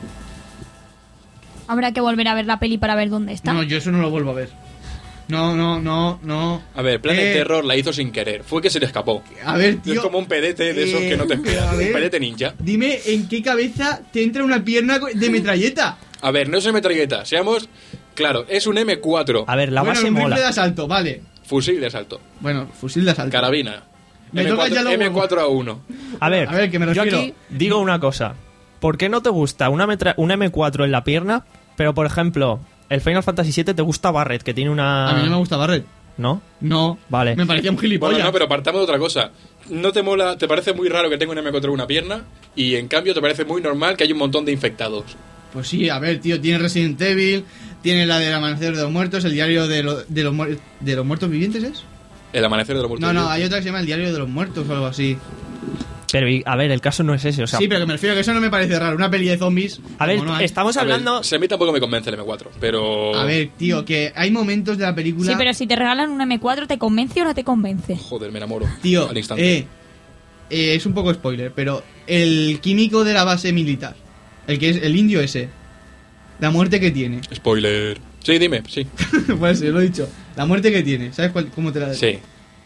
Habrá que volver a ver la peli para ver dónde está. No, yo eso no lo vuelvo a ver. No, no, no, no. A ver, Planet Eh, Terror la hizo sin querer. Fue que se le escapó. A ver, tío. Es como un pedete de esos eh, que no te a esperas. ver. Un pedete ninja. Dime en qué cabeza te entra una pierna de metralleta. A ver, no es metralleta. Seamos... Claro, es un eme cuatro. A ver, la bueno, base un rifle de mola. asalto, vale. Fusil de asalto. Bueno, fusil de asalto. Carabina. Me toca ya lo eme cuatro a uno. A ver, A ver, que me yo refiero- aquí digo una cosa. ¿Por qué no te gusta una, metra una eme cuatro en la pierna, pero por ejemplo, el Final Fantasy siete te gusta Barret, que tiene una... A mí no me gusta Barret. ¿No? No. Vale. Me parecía un gilipollas. Bueno, no, pero partamos de otra cosa. ¿No te mola, te parece muy raro que tenga un eme cuatro en una pierna? Y en cambio te parece muy normal que hay un montón de infectados. Pues sí, a ver, tío, tiene Resident Evil, tiene la del amanecer de los muertos, el diario de, lo- de, los, muer- de los muertos vivientes, ¿es? El amanecer de los muertos. No, no, vivientes. hay otra que se llama el diario de los muertos o algo así. Pero, y- a ver, el caso no es ese, o sea... Sí, pero que me refiero a que eso no me parece raro. Una peli de zombies. A ver, como no hay. estamos A ver, hablando... se a mí tampoco me convence el eme cuatro, pero... A ver, tío, que hay momentos de la película. Sí, pero si te regalan un eme cuatro, ¿te convence o no te convence? Joder, me enamoro. Tío, Al instante. eh, eh, es un poco spoiler, pero el químico de la base militar, el que es el indio ese, la muerte que tiene. Spoiler. Sí, dime, sí. Pues sí, lo he dicho. La muerte que tiene, ¿sabes cuál- cómo te la Sí.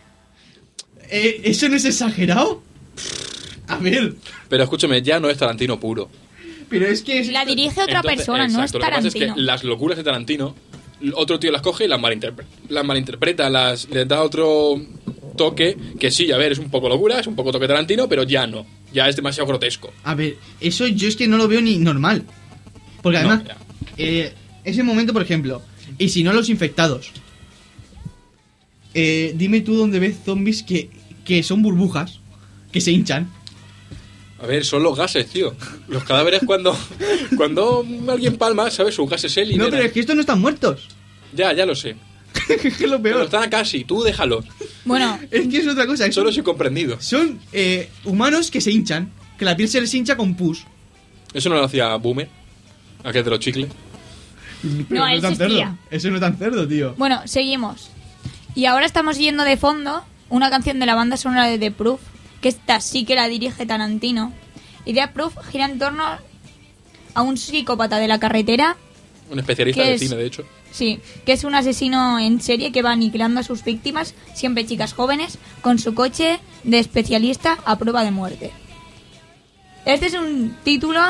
Eh, ¿Eso no es exagerado? A ver, Pero escúchame, ya no es Tarantino puro. pero es que es... La dirige otra Entonces, persona, no es exacto, lo que pasa es Tarantino. que las locuras de Tarantino, otro tío las coge y las malinterpreta, las malinterpreta, las le da otro toque que sí, a ver, es un poco locura, es un poco toque Tarantino, pero ya no, ya es demasiado grotesco. A ver, eso yo es que no lo veo ni normal. Porque No, además, ya. eh, ese momento, por ejemplo, y si no los infectados, eh, dime tú dónde ves zombies que, que son burbujas, que se hinchan. A ver, son los gases, tío. Los cadáveres cuando cuando alguien palma, ¿sabes? Sus gases él y No, nena. pero es que estos no están muertos. Ya, ya lo sé. Es que es lo Pero peor. están casi, tú déjalos. Bueno, Es que es otra cosa. es- Solo soy comprendido. Son eh, humanos que se hinchan, que la piel se les hincha con pus. Eso no lo hacía Boomer, aquel de los chicles. Pero No, él es tan existía. cerdo. Eso no es tan cerdo, tío. bueno, seguimos. Y ahora estamos yendo de fondo una canción de la banda sonora de The Proof, que esta sí que la dirige Tarantino. Y The Proof gira en torno a un psicópata de la carretera, Un especialista ¿Qué de es? cine, de hecho. sí, que es un asesino en serie que va aniquilando a sus víctimas, siempre chicas jóvenes, con su coche de especialista a prueba de muerte. Este es un título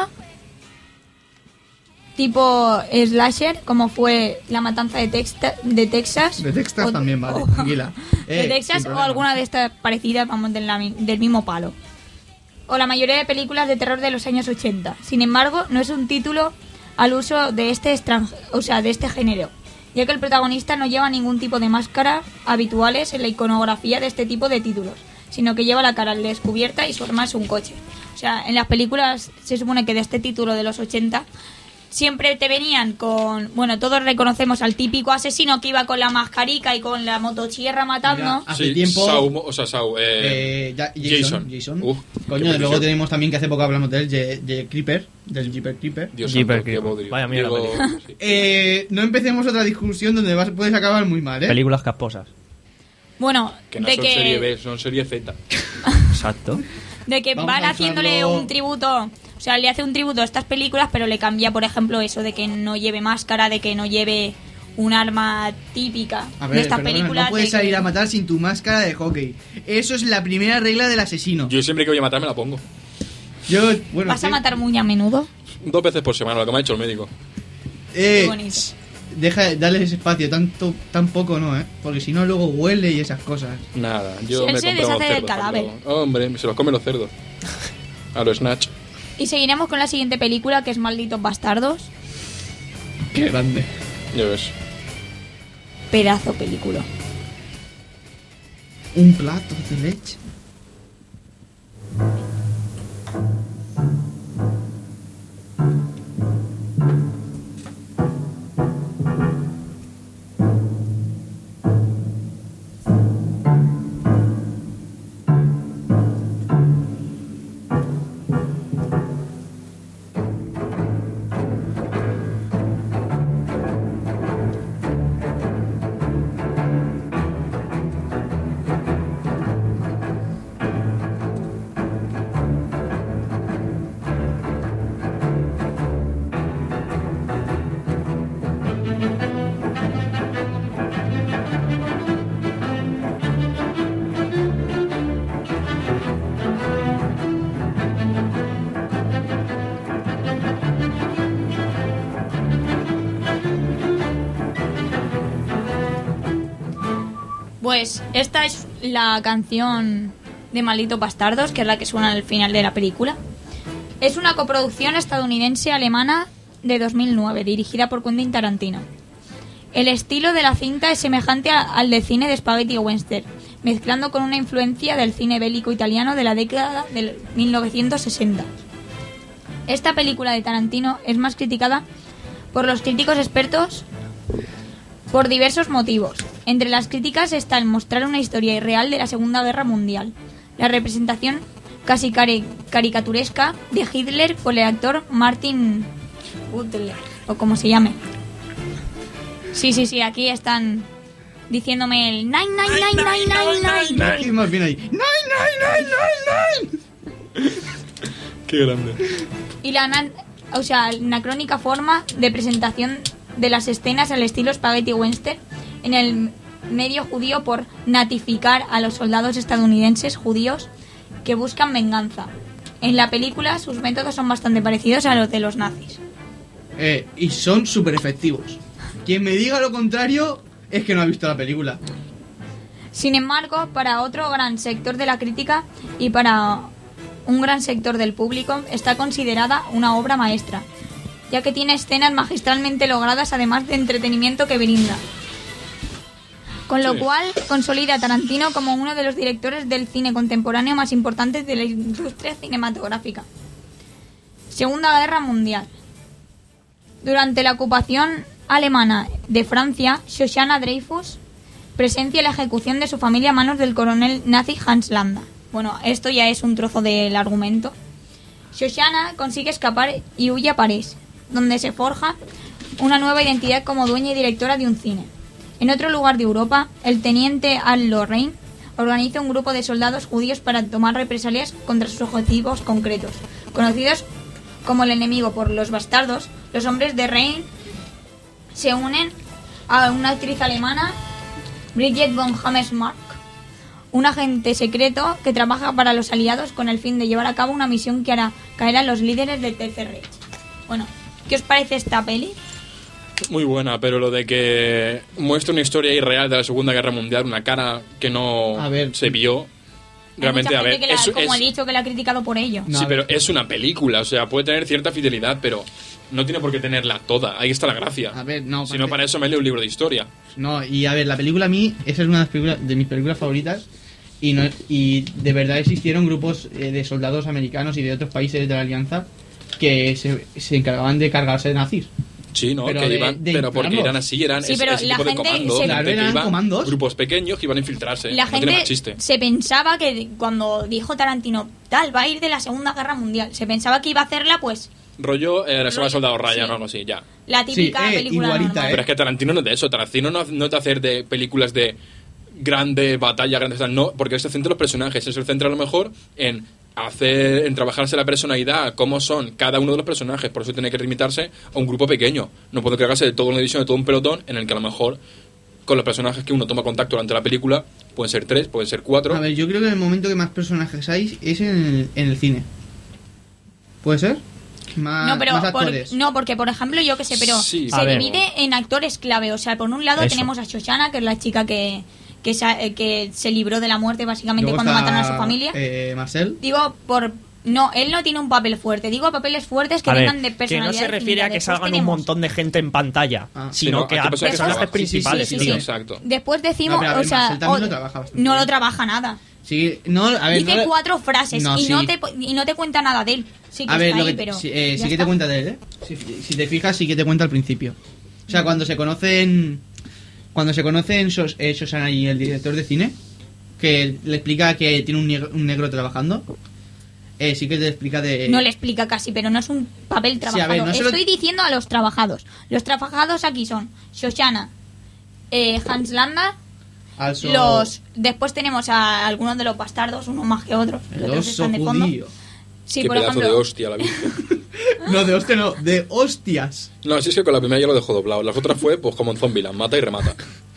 tipo slasher, como fue La matanza de, Texta- de Texas. De Texas O- también, vale, o- tranquila. de Eh, Texas sin o problema. alguna de estas parecidas, vamos, del, la mi- del mismo palo. O la mayoría de películas de terror de los años ochenta. Sin embargo, no es un título al uso de este extranje- o sea, de este género, ya que el protagonista no lleva ningún tipo de máscara habituales en la iconografía de este tipo de títulos, sino que lleva la cara al descubierta y su arma es un coche. O sea, en las películas se supone que de este título de los ochenta siempre te venían con... Bueno, todos reconocemos al típico asesino que iba con la mascarica y con la motosierra matando. Mira, hace Sí, tiempo... Saw, o sea, Saw, eh, Eh, ya- Jason. Jason. Jason. Uf, qué Coño, precisión. luego tenemos también que hace poco hablamos de él, Ye- Ye- Creeper, del Jeeper Creeper. Dios Jeepers santo, qué Creepers. bodrio. Vaya mierda, Digo, película. sí. Eh, no empecemos otra discusión donde vas, puedes acabar muy mal, ¿eh? Películas casposas. Bueno, Que no de son que... serie B, son serie Z. Exacto. De que Vamos van a haciéndole dejarlo- un tributo, o sea, le hace un tributo a estas películas, pero le cambia, por ejemplo, eso de que no lleve máscara, de que no lleve un arma típica A de ver, estas perdona, películas. no puedes de que- salir a matar sin tu máscara de hockey. Eso es la primera regla del asesino. Yo siempre que voy a matar me la pongo. Yo, bueno, ¿Vas a sí. matar muy a menudo? Dos veces por semana, lo que me ha hecho el médico. Eh, Qué bonito. deja, dale ese espacio, tanto, tan poco no, ¿eh? Porque si no luego huele y esas cosas. Nada, yo Si él me se compro deshace del cerdos. cadáver. luego. Hombre, se los comen los cerdos. A los snatch. Y seguiremos con la siguiente película, que es Malditos Bastardos. Qué grande. Ya ves. Pedazo película. Un plato de leche. Pues esta es la canción de Malditos Bastardos, que es la que suena al final de la película. Es una coproducción estadounidense-alemana de dos mil nueve, dirigida por Quentin Tarantino. El estilo de la cinta es semejante a- al de cine de Spaghetti Western, mezclando con una influencia del cine bélico italiano de la década de mil novecientos sesenta. Esta película de Tarantino es más criticada por los críticos expertos por diversos motivos. Entre las críticas está el mostrar una historia irreal de la Segunda Guerra Mundial, la representación casi cari- caricaturesca de Hitler por el actor Martin Butler, o como se llame. Sí, sí, sí, aquí están diciéndome el nine, nine, nine, nine, nine, nine. Aquí más bien ahí. ¡Nine, nine, nine, nine, nine! Qué grande. Y la na- o sea, la anacrónica forma de presentación de las escenas al estilo Spaghetti Western en el medio judío por natificar a los soldados estadounidenses judíos que buscan venganza. En la película sus métodos son bastante parecidos a los de los nazis. Eh, y son súper efectivos. Quien me diga lo contrario es que no ha visto la película. Sin embargo, para otro gran sector de la crítica y para un gran sector del público, está considerada una obra maestra, ya que tiene escenas magistralmente logradas, además de entretenimiento que brinda. Con lo Sí. cual, consolida a Tarantino como uno de los directores del cine contemporáneo más importantes de la industria cinematográfica. Segunda Guerra Mundial. Durante la ocupación alemana de Francia, Shoshana Dreyfus presencia la ejecución de su familia a manos del coronel nazi Hans Landa. Bueno, esto ya es un trozo del argumento. Shoshana consigue escapar y huye a París, donde se forja una nueva identidad como dueña y directora de un cine. En otro lugar de Europa, el teniente Al Lorraine organiza un grupo de soldados judíos para tomar represalias contra sus objetivos concretos. Conocidos como el enemigo por los bastardos, los hombres de Rein se unen a una actriz alemana, Brigitte von Hammersmark, un agente secreto que trabaja para los aliados con el fin de llevar a cabo una misión que hará caer a los líderes del Tercer Reich. Bueno, ¿qué os parece esta peli? Muy buena, pero lo de que muestra una historia irreal de la Segunda Guerra Mundial, una cara que no A ver. se vio, realmente, Hay a mucha ver, gente que la- es, como es- he dicho, que la ha criticado por ello. No, sí, a pero ver. es una película, o sea, puede tener cierta fidelidad, pero no tiene por qué tenerla toda. Ahí está la gracia. A ver, no, si no, para eso me leo un libro de historia. No, y a ver, la película a mí, esa es una de, las películas, de mis películas favoritas. Y, no, y de verdad existieron grupos eh, de soldados americanos y de otros países de la Alianza que se, se encargaban de cargarse de nazis. Sí, no, Pero que de- iban, de pero porque inflarlos. eran así, eran Sí, ese, pero ese la tipo de gente comandos, se- gente Claro, que eran iban- comandos. grupos pequeños que iban a infiltrarse. La no tiene más gente chiste. se pensaba que cuando dijo Tarantino, tal, va a ir de la Segunda Guerra Mundial, se pensaba que iba a hacerla, pues, Rollo, eh, la sola Rollo, soldado Ryan sí. o algo así, ya. la típica Sí, eh, película igualita, normal. eh. Pero es que Tarantino no es de eso. Tarantino no, no te hacer de películas de grande batalla, grandes tal, no, porque él se centra en los personajes. Él se centra a lo mejor en hacer, en trabajarse la personalidad, cómo son cada uno de los personajes. Por eso tiene que limitarse a un grupo pequeño. No puede cargarse de toda una división, de todo un pelotón, en el que a lo mejor con los personajes que uno toma contacto durante la película pueden ser tres, pueden ser cuatro. A ver, yo creo que en el momento que más personajes hay es en el, en el cine. ¿Puede ser? Más, No, pero más por- actores. no, porque por ejemplo, yo que sé, pero Sí. A se ver. divide en actores clave. O sea, por un lado Eso. tenemos a Shoshana, que es la chica que, que, se, eh, que se libró de la muerte básicamente Luego cuando está, mataron a su familia. Eh, Marcel. Digo, por... No, él no tiene un papel fuerte. Digo papeles fuertes que A ver, vengan de que personalidad. no se refiere a que definida. salgan Después un tenemos- montón de gente en pantalla, Ah. sino Sí, no, que aquí a pasa que personajes trabaja. principales, Sí, sí, sí, tío. sí. Exacto. Después decimos, No, pero a ver, o sea, Marcel también o- lo trabaja bastante no bien. lo trabaja nada. Sí, no, a ver, Dice no, cuatro frases No, y, sí. no te, y no te cuenta nada de él. Sí que A ver, está lo ahí, que, pero sí, eh, ya sí que está. te cuenta de él, ¿eh? Si, si te fijas, sí que te cuenta al principio. O sea, cuando se conocen. Cuando se conocen Sos- eh, Shoshana y el director de cine, que le explica que tiene un negro, un negro trabajando, eh, sí que te explica de. No le explica casi, pero no es un papel a trabajado. ver, no se lo- Estoy diciendo a los trabajados. Los trabajados aquí son Shoshana, eh, Hans Landa, Also- los... Después tenemos a algunos de los bastardos, unos más que otros. El Los otros oso están de fondo. judío. Sí, Qué por pedazo ejemplo... de hostia la Virgen. No, de hostia, no, de hostias. No, así es que con la primera ya lo dejó doblado. Las otras fue pues como en Zombieland, mata y remata.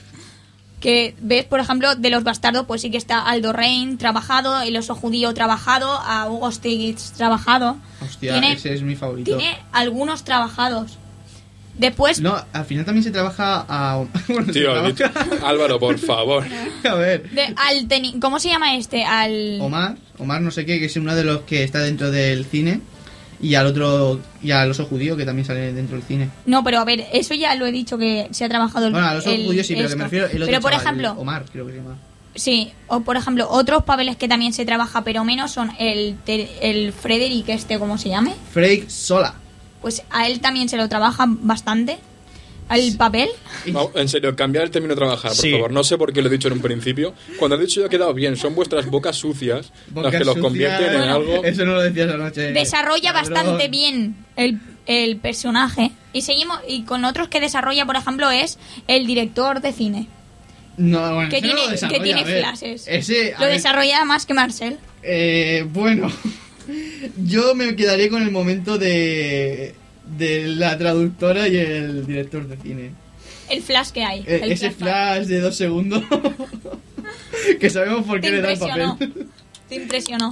Que ves, por ejemplo, de los bastardos, pues sí que está Aldo Rain trabajado, el oso judío trabajado, a Hugo Stiglitz trabajado. Hostia, tiene, ese es mi favorito. tiene algunos trabajados. Después, No, al final también se trabaja a. Bueno, se Tío, trabaja- Álvaro, por favor. A ver. de, al teni- ¿cómo se llama este? Al... Omar, Omar no sé qué, que es uno de los que está dentro del cine. Y al otro, y al oso judío, que también sale dentro del cine. No, pero a ver, eso ya lo he dicho que se ha trabajado el Bueno, al oso el- judío sí, pero que esto. me refiero el otro Pero por chaval, ejemplo, el Omar, creo que se llama. sí, o por ejemplo, otros papeles que también se trabaja, pero menos, son el, te- el Frederick este, ¿cómo se llame? Freik Sola. Pues a él también se lo trabaja bastante, al papel. No, en serio, cambiar el término trabajar, por Sí. favor. No sé por qué lo he dicho en un principio. Cuando lo he dicho yo ha quedado bien. Son vuestras bocas sucias Bocas las que los sucias. convierten en algo. Eso no lo decías anoche. Desarrolla cabrón. bastante bien el, el personaje. Y seguimos, y con otros que desarrolla, por ejemplo, es el director de cine. No, bueno, Que ese no tiene, lo desarrolla, que tiene a ver. flashes. Ese, a Lo ver, desarrolla más que Marcel. Eh, bueno, yo me quedaría con el momento de, de la traductora y el director de cine. El flash que hay. Eh, el ese flash. flash de dos segundos que sabemos por qué Te le da el impresionó. papel. Te impresionó.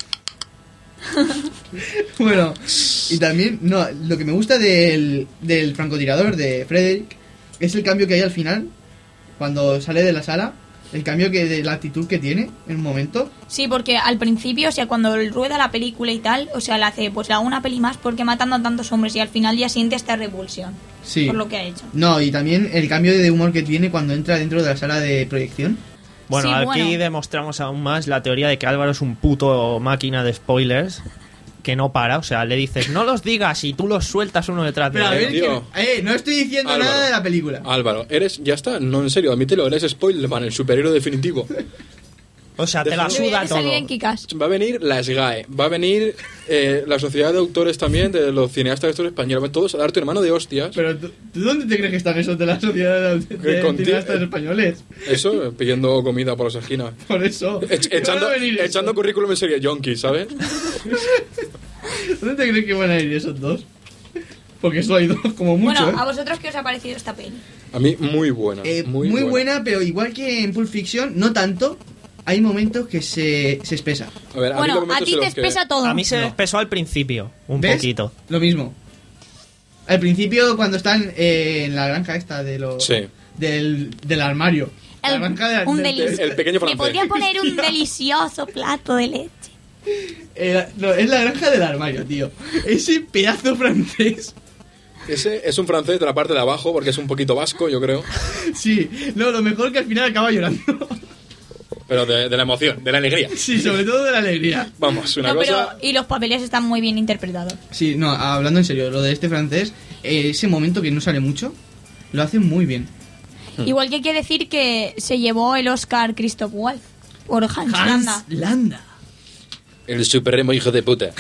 Bueno, y también, no, lo que me gusta del, del francotirador de Frederick es el cambio que hay al final, cuando sale de la sala, el cambio que de la actitud que tiene en un momento. Sí, porque al principio, o sea, cuando él rueda la película y tal, o sea, le hace, pues la hago una peli más porque matando a tantos hombres y al final ya siente esta repulsión Sí. por lo que ha hecho. No, y también el cambio de humor que tiene cuando entra dentro de la sala de proyección. Bueno, Sí, aquí bueno. demostramos aún más la teoría de que Álvaro es un puto máquina de spoilers que no para. O sea, le dices, no los digas y tú los sueltas uno detrás de Pero a otro. ver, tío. que, eh, no estoy diciendo Álvaro. nada de la película. Álvaro, eres, ya está, no, en serio, admítelo, eres Spoilerman, el superhéroe definitivo. O sea, te la Déjalo. Debería suda de salir todo. en Kick-Ass. Va a venir la S G A E, va a venir eh, la Sociedad de Autores también, de los cineastas estos españoles, van todos a darte una mano de hostias. Pero ¿tú, ¿tú dónde te crees que están esos de la sociedad de, de contigo- cineastas españoles? Eso, eh, pidiendo comida por las esquinas. Por eso. Ech- ¿Qué echando van a venir esos? echando currículum en serie Yonki, ¿sabes? ¿Dónde te crees que van a ir esos dos? Porque eso hay dos como mucho, Bueno, ¿eh? ¿a vosotros qué os ha parecido esta peli? A mí, muy buena. Eh, muy, muy, buena. buena, pero igual que en Pulp Fiction, no tanto. Hay momentos que se, se espesa. A ver, Bueno, mí a momentos ti en te los que- espesa todo. A mí se No. me espesó al principio, un ¿Ves? poquito. Lo mismo. Al principio, cuando están eh, en la granja esta de los... Sí. Del, del armario. La El- granja de la- un del- delicioso. El pequeño ¿Me francés. podría poner un delicioso plato de leche? eh, no, es la granja del armario, tío. Ese pedazo francés. Ese es un francés de la parte de abajo, porque es un poquito vasco, yo creo. Sí. No, lo mejor que al final acaba llorando. Pero de, de la emoción, de la alegría. Sí, sobre todo de la alegría. Vamos, una No, pero cosa... y los papeles están muy bien interpretados. Sí, no, hablando en serio, lo de este francés, eh, ese momento que no sale mucho, lo hace muy bien. Igual que hay que decir que se llevó el Oscar Christoph Waltz por Hans, Landa. Landa. El supremo hijo de puta.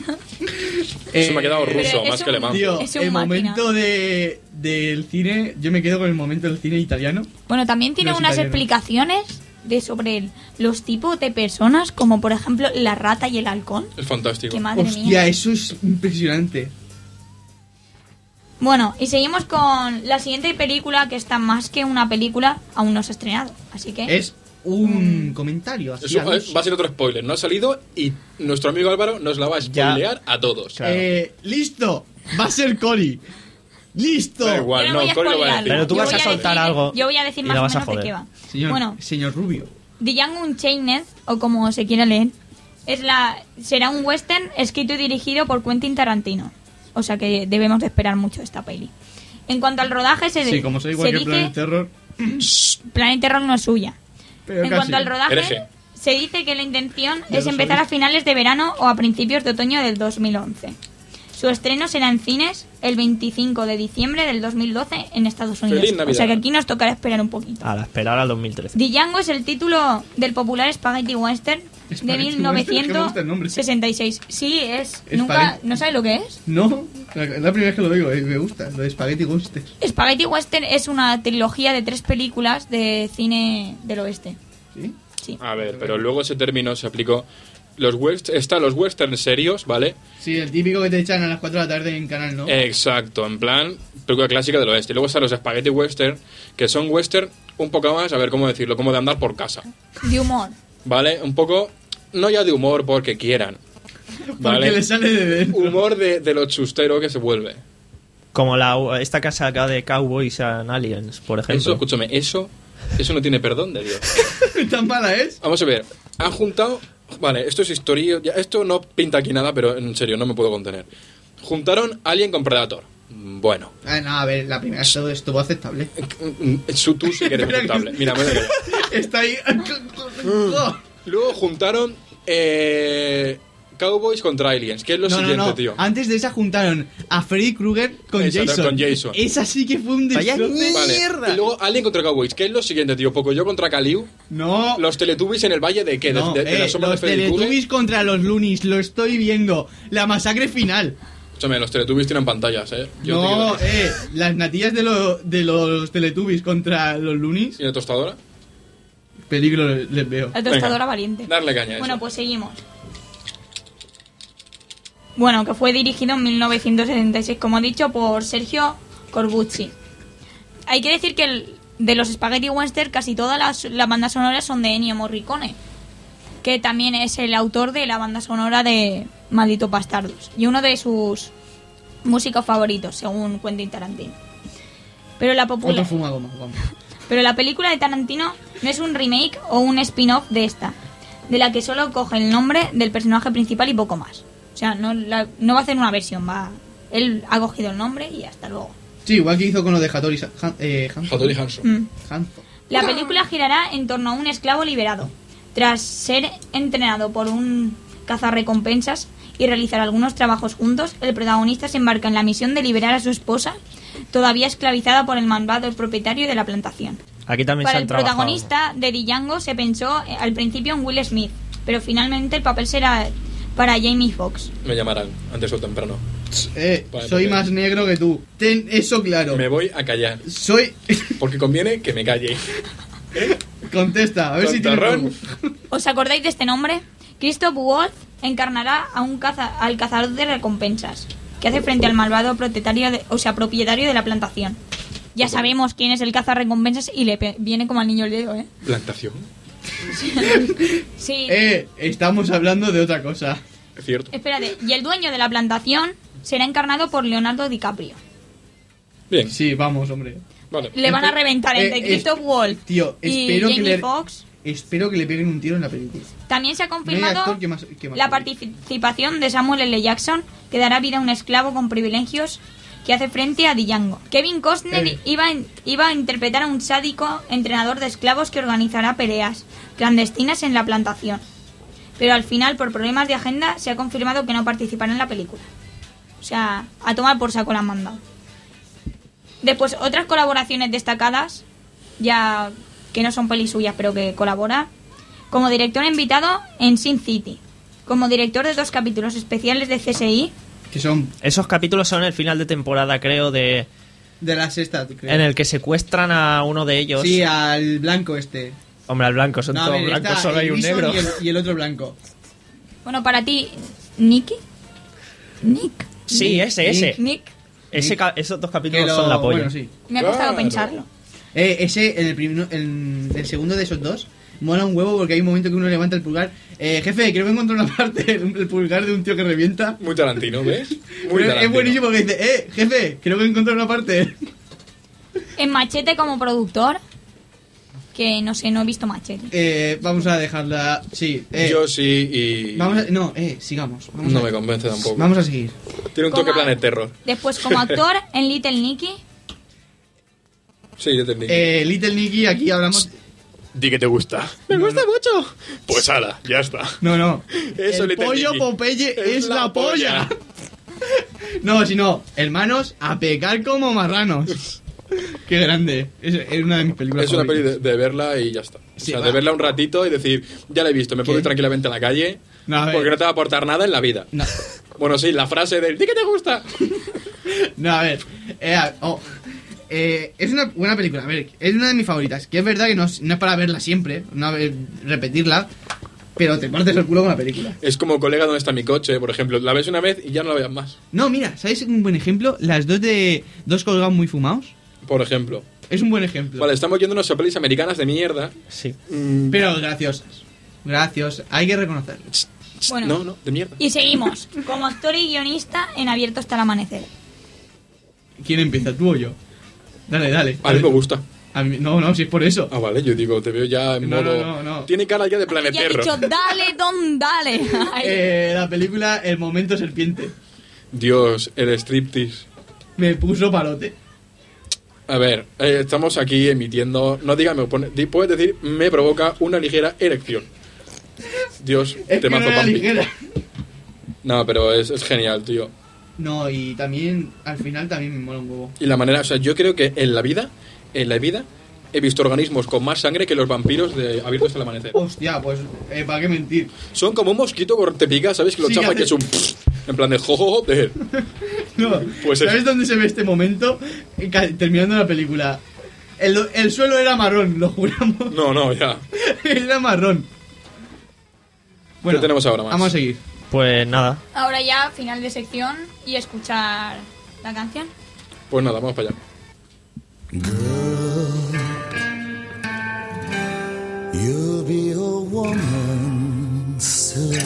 Eso me ha quedado Pero ruso, es más que un- alemán. Tío, Es un el máquina. momento de, del cine, yo me quedo con el momento del cine italiano. Bueno, también tiene Los unas italianos. explicaciones de sobre el- los tipos de personas, como por ejemplo la rata y el halcón. Es fantástico. Que madre Hostia, mía. eso es impresionante. Bueno, y seguimos con la siguiente película, que está más que una película, aún no se ha estrenado. Así que Es un comentario. Así Eso al va uso. va a ser otro spoiler. No ha salido y nuestro amigo Álvaro nos la va a Ya. spoilear a todos. Claro. Eh, listo, va a ser Cory. Listo. Da igual, Yo no, voy a Cory lo va a spoilearlo. decir. Pero tú Yo vas voy a soltar decir- algo Yo voy a decir y más la o vas a menos de joder. qué va. Señor, Bueno, señor Rubio. The Young Unchained, o como se quiera leer, es la, será un western escrito y dirigido por Quentin Tarantino. O sea que debemos de esperar mucho esta peli. En cuanto al rodaje, se, Sí, como soy igual se que dice... Planet Terror. Planet Terror no es suya. Pero En casi. cuanto al rodaje, Hereje. se dice que la intención Ya es lo empezar sabía. a finales de verano o a principios de otoño del dos mil once. Su estreno será en cines el veinticinco de diciembre del dos mil doce en Estados Unidos. Feliz Navidad. O sea que aquí nos tocará esperar un poquito. A la esperar al dos mil trece. Django es el título del popular Spaghetti Western de Spaghetti mil Western, que me gusta el nombre. novecientos sesenta y seis. Sí, es. Spaghetti. Nunca. ¿No sabes lo que es? No, la, la primera vez que lo digo, eh, me gusta. Lo de Spaghetti Western. Spaghetti Western es una trilogía de tres películas de cine del oeste. ¿Sí? Sí. A ver, pero luego ese término se aplicó. Los west están los westerns serios, ¿vale? Sí, el típico que te echan a las cuatro de la tarde en canal, ¿no? Exacto, en plan, película clásica del oeste. Y luego están los spaghetti western, que son western un poco más, a ver cómo decirlo, como de andar por casa. De humor. ¿Vale? Un poco, no ya de humor porque quieran. Porque ¿Vale? le sale de dentro. Humor de, de lo chustero que se vuelve. Como la, esta casa acá de Cowboys and Aliens, por Eso, ejemplo. escúchame, eso, eso no tiene perdón de Dios. Tan mala es. Vamos a ver, han juntado... Vale, esto es historia... ya, esto no pinta aquí nada, pero en serio, no me puedo contener. Juntaron Alien con Predator. Bueno. Ah, no, a ver, la primera estuvo, estuvo aceptable. Su, tú sí que eres Espera que- aceptable. Mira, me voy a callar. Está ahí. Luego juntaron eh, Cowboys contra Aliens, que es lo no, siguiente, no, no. tío. Antes de esa juntaron a Freddy Krueger con Exacto, Jason. con Jason. Esa sí que fue un Vaya destroce. Vale. ¡Mierda! Y luego Alien contra Cowboys, que es lo siguiente, tío. Pocoyo contra Caliu. No. Los Teletubbies en el valle de qué? De, no, de- de eh, la sombra de los Freddy Krueger. Teletubbies contra los Loonies, lo estoy viendo. La masacre final. Escúchame, los Teletubbies tienen pantallas, ¿eh? Yo te no, quiero decir. eh, las natillas de, lo- de los Teletubbies contra los Loonies. ¿Y la tostadora? Peligro les, les veo. La tostadora Venga, valiente. darle caña a eso. Bueno, pues seguimos. Bueno, que fue dirigido en mil novecientos setenta y seis, como he dicho, por Sergio Corbucci. Hay que decir que el- de los Spaghetti Western casi todas las, las bandas sonoras son de Ennio Morricone, que también es el autor de la banda sonora de Malditos Bastardos y uno de sus músicos favoritos, según Quentin Tarantino. Pero la Otro popular... fumagoma, vamos. Pero la película de Tarantino no es un remake o un spin-off de esta, de la que solo coge el nombre del personaje principal y poco más. O sea, no, la- no va a hacer una versión, va. Él ha cogido el nombre y hasta luego. Sí, igual que hizo con lo de Hattori Sa- Han- eh, Hanzo. Hattori Hanzo. Mm. Hanzo. La película girará en torno a un esclavo liberado, tras ser entrenado por un cazarrecompensas y realizar algunos trabajos juntos. El protagonista se embarca en la misión de liberar a su esposa, todavía esclavizada por el malvado propietario de la plantación. Aquí también Para se han el trabajado. protagonista de Django se pensó eh, al principio en Will Smith, pero finalmente el papel será para Jamie Foxx. Me llamarán, antes o temprano. Eh, Vale, soy porque- más negro que tú. Ten eso claro. Me voy a callar. Soy... Porque conviene que me calle. Contesta, a ver si tienes Tontorrón. algo. ¿Os acordáis de este nombre? Christoph Waltz encarnará a un caza, al cazador de recompensas, que hace frente al malvado propietario de, o sea, propietario de la plantación. Ya sabemos quién es el cazarrecompensas y le pe- viene como al niño el dedo, ¿eh? Plantación. Sí. Eh, estamos hablando de otra cosa. Es cierto. Espérate, y el dueño de la plantación será encarnado por Leonardo DiCaprio. Bien, Sí, vamos, hombre. vale. Le van a Espe- reventar eh, entre es- Christoph Waltz Tío, y espero que Jamie le... Foxx. Espero que le peguen un tiro en la película. También se ha No hay confirmado actor que más- que más la odie. participación de Samuel L. Jackson, que dará vida a un esclavo con privilegios que hace frente a Django. Kevin Costner Eh. iba, a, iba a interpretar a un sádico entrenador de esclavos que organizará peleas clandestinas en la plantación. Pero al final, por problemas de agenda, se ha confirmado que no participará en la película. O sea, a tomar por saco la han mandado. Después, otras colaboraciones destacadas, ya que no son pelis suyas, pero que colabora, como director invitado en Sin City, como director de dos capítulos especiales de C S I, Que son Esos capítulos son el final de temporada, creo, de de la sexta, creo. en el que secuestran a uno de ellos. Sí, al blanco este. Hombre, al blanco, son No, a todos ver, blancos, está solo hay el un Bison negro. Y el, y el otro blanco. bueno, para ti, Nicky, Nick, Sí, ese, ese. Nick, Ese ca- esos dos capítulos Que lo- son la polla. Bueno, sí. me ha costado Claro. pensarlo. Eh, ese, en el, prim- en el segundo de esos dos, mola un huevo porque hay un momento que uno levanta el pulgar. Eh, jefe, creo que encontré una parte, el pulgar de un tío que revienta. Muy Tarantino, ¿ves? Muy Pero Tarantino. es buenísimo porque dice, eh, jefe, creo que encontré una parte. En Machete como productor, que no sé, no he visto Machete. Eh, vamos a dejarla. Sí, eh, Yo sí y... Vamos a, no, eh, sigamos. Vamos No a, me convence tampoco. Vamos a seguir. Tiene un toque Como- Planet Terror. Después como actor en Little Nicky. Sí, yo te entendí. Eh, Little Nicky, aquí hablamos. Di que te gusta. Me gusta mucho. Pues ala, ya está. No, no. Eso, el Little pollo Nicky. Popeye es, Es la, la polla. polla. No, sino, hermanos, a pecar como marranos. Qué grande. Es, es una de mis películas Es una peli favoritas. de, de verla y ya está. O Sí, sea, va. de verla un ratito y decir, ya la he visto, me puedo ¿Qué? ir tranquilamente a la calle. No, a ver. Porque no te va a aportar nada en la vida. No, Bueno, sí, la frase del di que te gusta. no, a ver. Eh, a- oh, eh, es una buena película. A ver, es una de mis favoritas. Que es verdad que no es, no es para verla siempre, no vez repetirla. Pero te partes el culo con la película. Es como Colega, ¿dónde está mi coche? Por ejemplo, la ves una vez y ya no la veas más. No, mira, ¿sabes un buen ejemplo? Las dos de Dos colgados muy fumados. Por ejemplo. Es un buen ejemplo. Vale, estamos yéndonos a pelis americanas de mierda. Sí. Mm, Pero graciosas. Graciosas. Hay que reconocerlo. Bueno. No, no, de mierda. Y seguimos. Como actor y guionista en Abierto hasta el amanecer. ¿Quién empieza, tú o yo? Dale, dale. A mí dale me tú. gusta. A mí- no, no, si es por eso. Ah, vale, yo digo, te veo ya en No, modo... no, no, no. Tiene cara ya de Planet Ya he Terror. dicho, dale, don, dale. Ay. Eh, la película El momento serpiente. Dios, el striptease. Me puso palote. A ver, eh, estamos aquí emitiendo... No diga, me pone, di- puedes decir, me provoca una ligera erección. Dios, Es te que no mazo era Pampi. ligera. No, pero es, es genial, tío. No, y también, al final también me mola un huevo. Y la manera... O sea, yo creo que en la vida, en la vida, he visto organismos con más sangre que los vampiros de Abiertos hasta el amanecer. Hostia, pues, eh, ¿para qué mentir? Son como un mosquito que te pica, ¿sabes? Que lo Sí, chafa y hace- que es un... En plan de jojojo, de... No, Pues ¿sabes eso. dónde se ve este momento? Eh, ca- Terminando la película. El, el suelo era marrón, lo juramos. No, no, ya. Era marrón. Bueno, ¿Qué tenemos ahora más? Vamos a seguir. Pues nada. Ahora ya, final de sección y escuchar la canción. Pues nada, vamos para allá. You'll be a woman soon.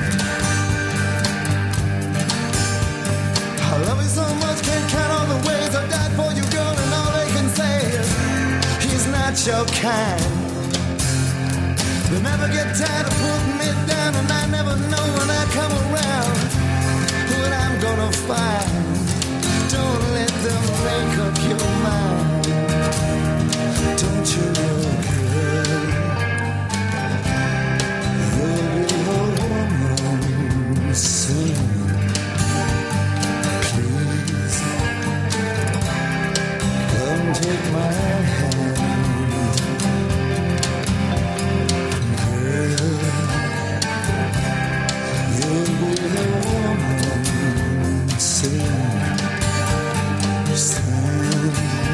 I love you so much, can't count on the ways I died for you, girl, and all they can say is he's not your kind. They never get tired of putting me down, and I never know when I come around what I'm gonna find. Don't let them make up your mind. Don't you look good? You'll be a woman soon. Please come take my hand, girl. You'll be a woman soon. Soon.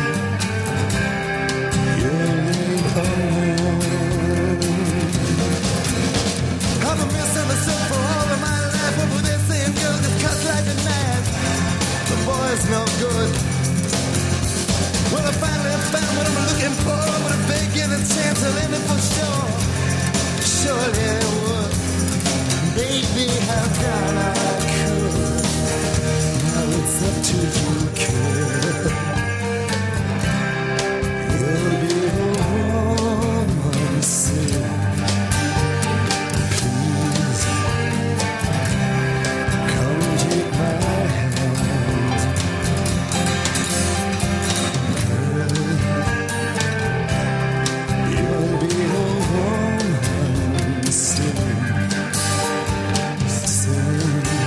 You'll be a woman. I've been misunderstood for all of my life. What were they saying? Girl, just cut like a knife. The boy's no good. Well, I finally found what I'm looking for. But if they get a chance, I'll end it for sure. Surely it would. Baby, how can I could? Now it's up to you, kid. You'll be a woman soon. Please come take my hand, girl. You'll be a woman soon, soon.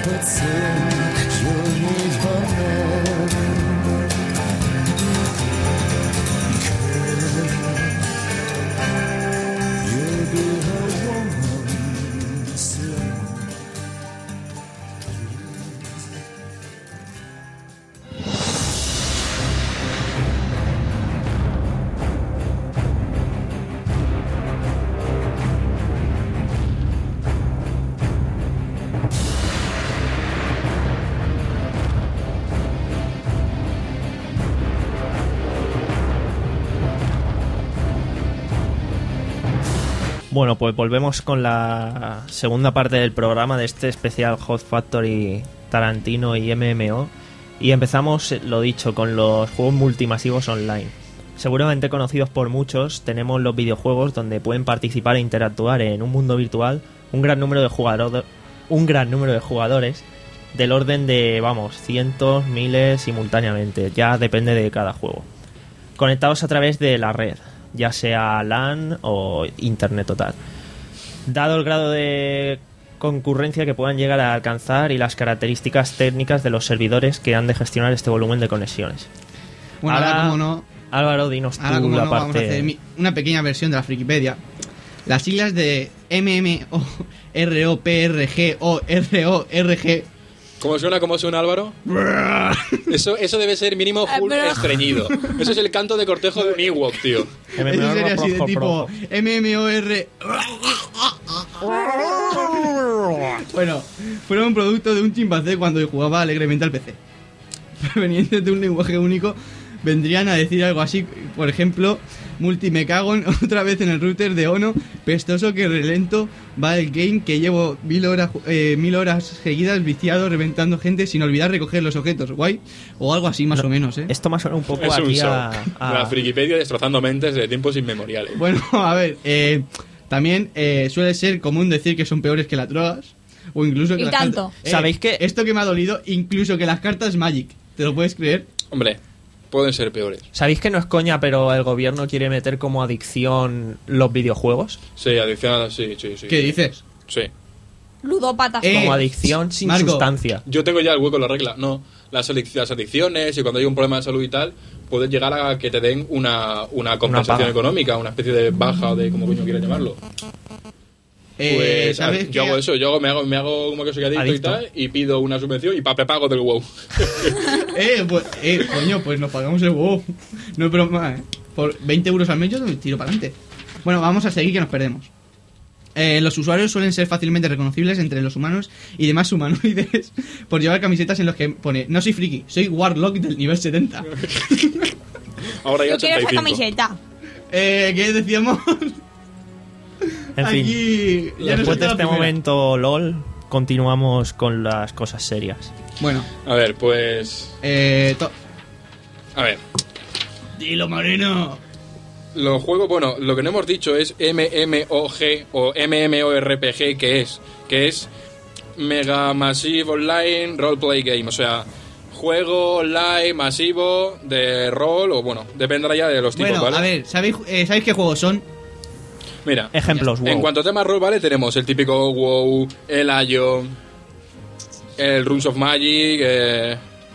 but soon you'll need her man. You'll be her woman soon. Bueno, pues volvemos con la segunda parte del programa de este especial Hot Factory Tarantino y M M O. Y empezamos, lo dicho, con los juegos multimasivos online. Seguramente conocidos por muchos, tenemos los videojuegos donde pueden participar e interactuar en un mundo virtual un gran número de jugadores, un gran número de jugadores del orden de, vamos, cientos, miles simultáneamente. Ya depende de cada juego. Conectados a través de la red, ya sea LAN o internet total. Dado el grado de concurrencia que puedan llegar a alcanzar y las características técnicas de los servidores que han de gestionar este volumen de conexiones. Bueno, ahora, como no, Álvaro, dinos tú ahora como la no, parte... vamos a hacer mi- una pequeña versión de la Frikipedia. Las siglas de M M O R O P R G O R O R G. ¿Cómo suena? ¿Cómo suena, Álvaro? Eso, eso debe ser mínimo Hulk estreñido. Eso es el canto de cortejo de un Ewok, tío. Eso sería así de tipo M M O R. Bueno, fueron un producto de un chimpancé cuando jugaba alegremente al P C. Provenientes de un lenguaje único, vendrían a decir algo así, por ejemplo, multimecagon, otra vez en el router de Ono, pestoso que relento va el game que llevo mil horas, eh, mil horas seguidas viciado, reventando gente sin olvidar recoger los objetos, guay, o algo así más o menos, ¿eh? Esto más o menos un poco Es un aquí show. a, a- La Frikipedia destrozando mentes de tiempos inmemoriales. Bueno, a ver, eh, también eh, suele ser común decir que son peores que las drogas, o incluso que Y las tanto. cartas- eh, ¿Sabéis qué? Esto que me ha dolido, incluso que las cartas Magic, ¿te lo puedes creer? Hombre, pueden ser peores. ¿Sabéis que no es coña, pero el gobierno quiere meter como adicción los videojuegos? Sí, adicción, sí, sí, sí. ¿Qué dices? Sí. Ludópatas. Eh, Como adicción sin Marco. sustancia. Yo tengo ya el hueco en la regla. No, las, adic- las adicciones y cuando hay un problema de salud y tal, puedes llegar a que te den una, una compensación paga. económica, una especie de baja o de como coño quieras llamarlo. Eh, Pues ¿sabes yo qué? hago eso, yo hago- me hago, me hago como que soy adicto, Adicto. y tal, y pido una subvención y pa, prepago del WoW. Eh, pues, eh, coño, pues nos pagamos el WoW. No es broma, eh. Por veinte euros al mes yo tiro para adelante. Bueno, vamos a seguir que nos perdemos. Eh, los usuarios suelen ser fácilmente reconocibles entre los humanos y demás humanoides por llevar camisetas en los que pone: no soy friki, soy Warlock del nivel setenta. Ahora ya Yo quiero esa ochenta y cinco. camiseta. Eh, ¿qué decíamos? En fin, Aquí ya nos después falta de la este primera. momento LOL, continuamos con las cosas serias. Bueno, A ver, pues... eh, to- A ver, dilo, Marino. los juegos, bueno, lo que no hemos dicho es M M O G o M M O R P G, que es, que es Mega Massive Online Roleplay Game, o sea, juego online masivo de rol, o bueno, dependerá ya de los tipos, Bueno, ¿vale? a ver, ¿sabéis, eh, ¿sabéis qué juegos son? Mira, Ejemplos, en WoW. cuanto a temas rol, ¿vale? Tenemos el típico WoW, el Ayo, el Runes of Magic, eh...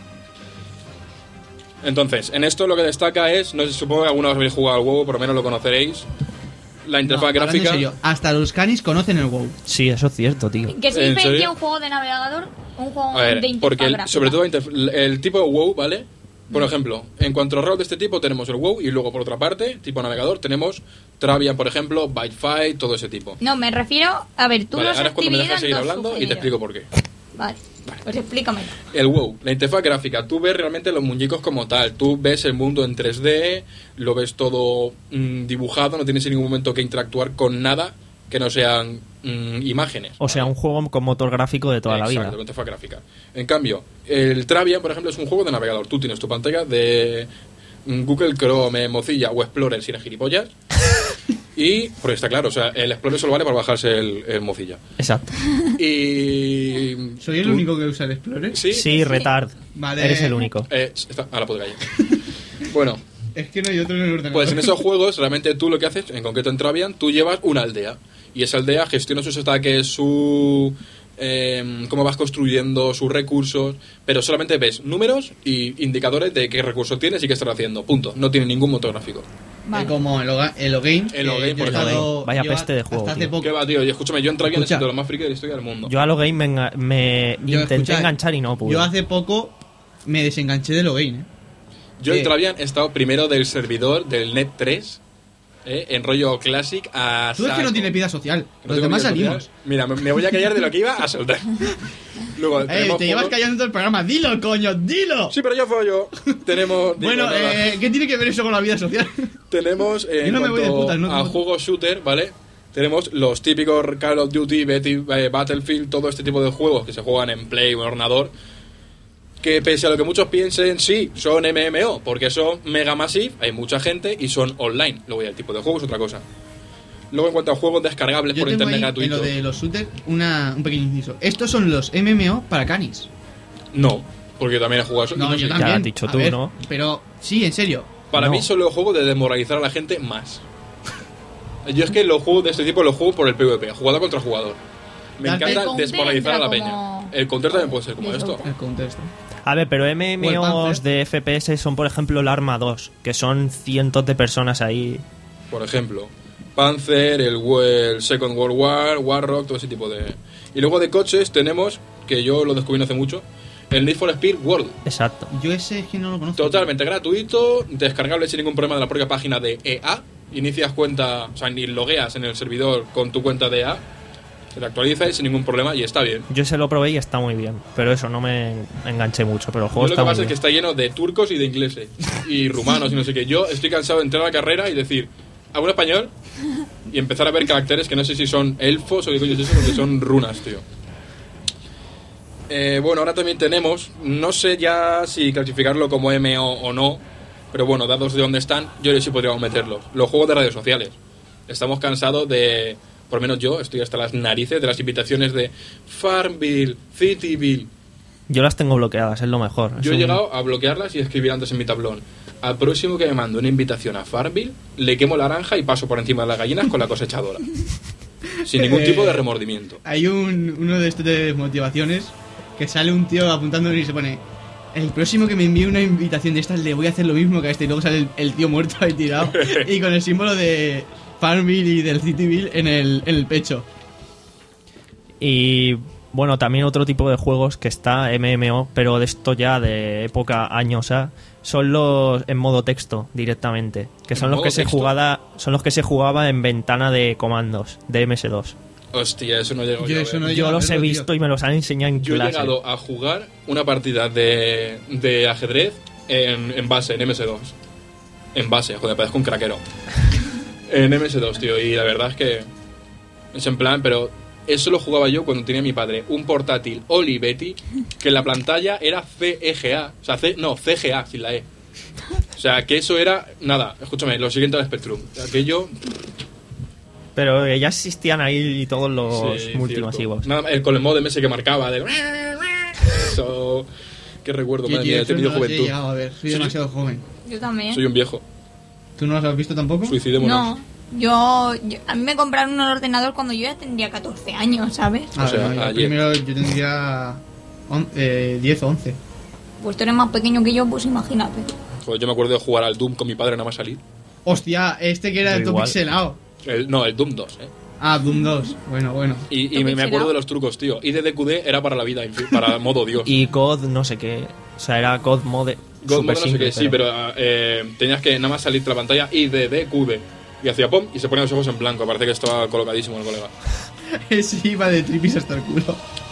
Entonces, en esto lo que destaca es, no sé, supongo que algunos habéis jugado al WoW, por lo menos lo conoceréis, la No, interfaz hablando en gráfica. serio, hasta los canis conocen el WoW. Sí, eso es cierto, tío. ¿Qué se ¿En diferencia serio? un juego de navegador un juego A ver, de interfaz porque el- gráfica? sobre todo la interf- el tipo de WoW, ¿vale? Por Mm. ejemplo, en cuanto a rol de este tipo tenemos el WoW y luego por otra parte, tipo navegador, tenemos Travian, por ejemplo, Bytefight, todo ese tipo. No, me refiero... A ver, tú Vale, los ahora has es cuando me dividido dejas en seguir dos hablando y te subgéneros. explico por qué. Vale, pues explícamelo. El WoW, la interfaz gráfica, tú ves realmente los muñecos como tal, tú ves el mundo en tres D, lo ves todo mm, dibujado, no tienes en ningún momento que interactuar con nada que no sean mm, imágenes. O sea, un juego con motor gráfico de toda Exacto, la vida. con interfaz gráfica. En cambio, el Travian, por ejemplo, es un juego de navegador. Tú tienes tu pantalla de mm, Google Chrome, Mozilla o Explorer si eres gilipollas. Y, porque está claro, o sea, el Explorer solo vale para bajarse el, el Mozilla. Exacto. Y... ¿Soy el tú- único que usa el Explorer? Sí. Sí, retard. Vale. Eres el único. Eh, está, ahora puedo callar. Bueno, Es que no hay otro en el ordenador. pues en esos juegos realmente tú lo que haces, en concreto en Travian, tú llevas una aldea. Y esa aldea gestiona sus ataques, su eh, cómo vas construyendo sus recursos, pero solamente ves números y indicadores de qué recursos tienes y qué estás haciendo. Punto. No tiene ningún motor gráfico. Vale. Eh, como el, Oga- el Ogame. El que Ogame, yo por he estado- ejemplo. Vaya yo peste de juego, hasta hace tío. poco- ¿Qué va, tío? Y escúchame, yo entré bien en Escucha. de lo más friki de la historia del mundo. Yo a lo game me, enga- me Yo, intenté escucha, enganchar y no pude. Yo hace poco me desenganché del Ogame, ¿eh? Yo Eh. en Travian he estado primero del servidor del Net tres, eh, en rollo Classic a Tú es que saco. no tienes vida social. Que Los no tengo demás vida salimos. social. Mira, me, me voy a callar de lo que iba a soltar. Luego, Eh, tenemos te llevas juegos- callando todo el programa. Dilo, coño, dilo. Sí, pero yo follo. Tenemos... digo, Bueno, nada. eh, ¿qué tiene que ver eso con la vida social? Tenemos, eh, Yo en no me voy de cuanto putas, no te a voy. juegos shooter, ¿vale? Tenemos los típicos Call of Duty, Betty, eh, Battlefield, todo este tipo de juegos que se juegan en Play o en ordenador, que pese a lo que muchos piensen, sí, son M M O, porque son mega massive, hay mucha gente y son online. Luego ya el tipo de juego es otra cosa. Luego en cuanto a juegos descargables Yo por tengo internet ahí, en gratuito, lo de los shooters, una, un pequeño inciso. Estos son los M M O para canis. no, porque también he jugado eso. y No, no yo sé. también. Ya lo has dicho A tú, ver, ¿no? Pero, sí, en serio. Para No. mí son los juegos de desmoralizar a la gente más. Yo es que los juegos de este tipo los juego por el PvP, jugador contra jugador. Me Darte encanta el counter desmoralizar a la entra peña. como- El counter también puede ser como de esto. Dota. El contexto. A ver, pero O el M M Os Panzer. de F P S son, por ejemplo, el Arma dos, que son cientos de personas ahí. Por ejemplo, Panzer, el, el Second World War, Warrock, todo ese tipo de... Y luego de coches tenemos, que yo lo descubrí no hace mucho, el Need for Speed World. Exacto. Yo ese es que no lo conozco. Totalmente gratuito, descargable sin ningún problema de la propia página de E A. Inicias cuenta, o sea, ni logueas en el servidor con tu cuenta de E A. Se te actualiza y sin ningún problema y está bien. Yo se lo probé y está muy bien, pero eso, no me enganché mucho, pero el Yo juego lo está que muy pasa es bien. que está lleno de turcos y de ingleses y rumanos y no sé qué. Yo estoy cansado de entrar a la carrera y decir, ¿hablo español? Y empezar a ver caracteres que no sé si son elfos o qué coño es eso, porque son runas, tío. Eh, bueno, ahora también tenemos, no sé ya si clasificarlo como M M O o no, pero bueno, dados de dónde están, yo creo que sí podríamos meterlos. Los juegos de redes sociales. Estamos cansados de, por lo menos yo, estoy hasta las narices de las invitaciones de Farmville, Cityville. Yo las tengo bloqueadas, es lo mejor. Es Yo he un- llegado a bloquearlas y escribir antes en mi tablón. Al próximo que me mando una invitación a Farmville, le quemo la naranja y paso por encima de las gallinas con la cosechadora. Sin ningún Eh, tipo de remordimiento. Hay un, uno de estos de motivaciones que sale un tío apuntando y se pone: el próximo que me envíe una invitación de estas le voy a hacer lo mismo que a este. Y luego sale el, el tío muerto ahí tirado y con el símbolo de Farmville y del Cityville en el, en el pecho. Y bueno, también otro tipo de juegos que está M M O, pero de esto ya de época añosa, son los en modo texto directamente, que ¿En son los modo que se texto? jugaba, son los que se jugaba en ventana de comandos de M S dos. Hostia, eso no llego Yo yo, a eso ver. no he Yo llegado a los he verlo, tío. visto y me los han enseñado en Yo he clase. llegado a jugar una partida de, de ajedrez en, en base, en M S dos. En base, joder, parezco un craquero. En M S dos, tío, y la verdad es que es en plan, pero eso lo jugaba yo cuando tenía mi padre un portátil Olivetti que la pantalla era C E G A, o sea, C, no, C G A sin la E. O sea, que eso era, nada, escúchame, lo siguiente al Spectrum. Aquello... Pero eh, ya existían ahí todos los Sí, multimasivos. cierto. Nada, el, con el modo M S que marcaba de... Eso... Qué recuerdo, Yo, madre tío, mía, he eso tenido no los he juventud. llegado a ver, soy Sí, demasiado joven. Yo también. Soy un viejo. ¿Tú no los has visto tampoco? Suicidémonos. No, yo, yo- a mí me compraron un ordenador cuando yo ya tendría catorce años, ¿sabes? Ah, O sea, no, yo ayer. primero yo tendría on- eh, diez o once. Pues tú eres más pequeño que yo, pues imagínate. Joder, yo me acuerdo de jugar al Doom con mi padre nada más salir. Hostia, este que era Yo el todo igual. pixelado. El- no, el Doom dos, ¿eh? Ah, Doom dos. Bueno, bueno. Y, y ¿Todo me, me pixelado? acuerdo de los trucos, tío. Y de D Q D era para la vida, infi- para modo Dios. Y C O D no sé qué, o sea, era C O D Mode God super Mode no sé simple, qué, sí, pero eh, tenías que nada más salirte la pantalla y de D Q D. Y hacía pom y se ponían los ojos en blanco. Parece que estaba colocadísimo el colega. Ese iba de tripis hasta el culo.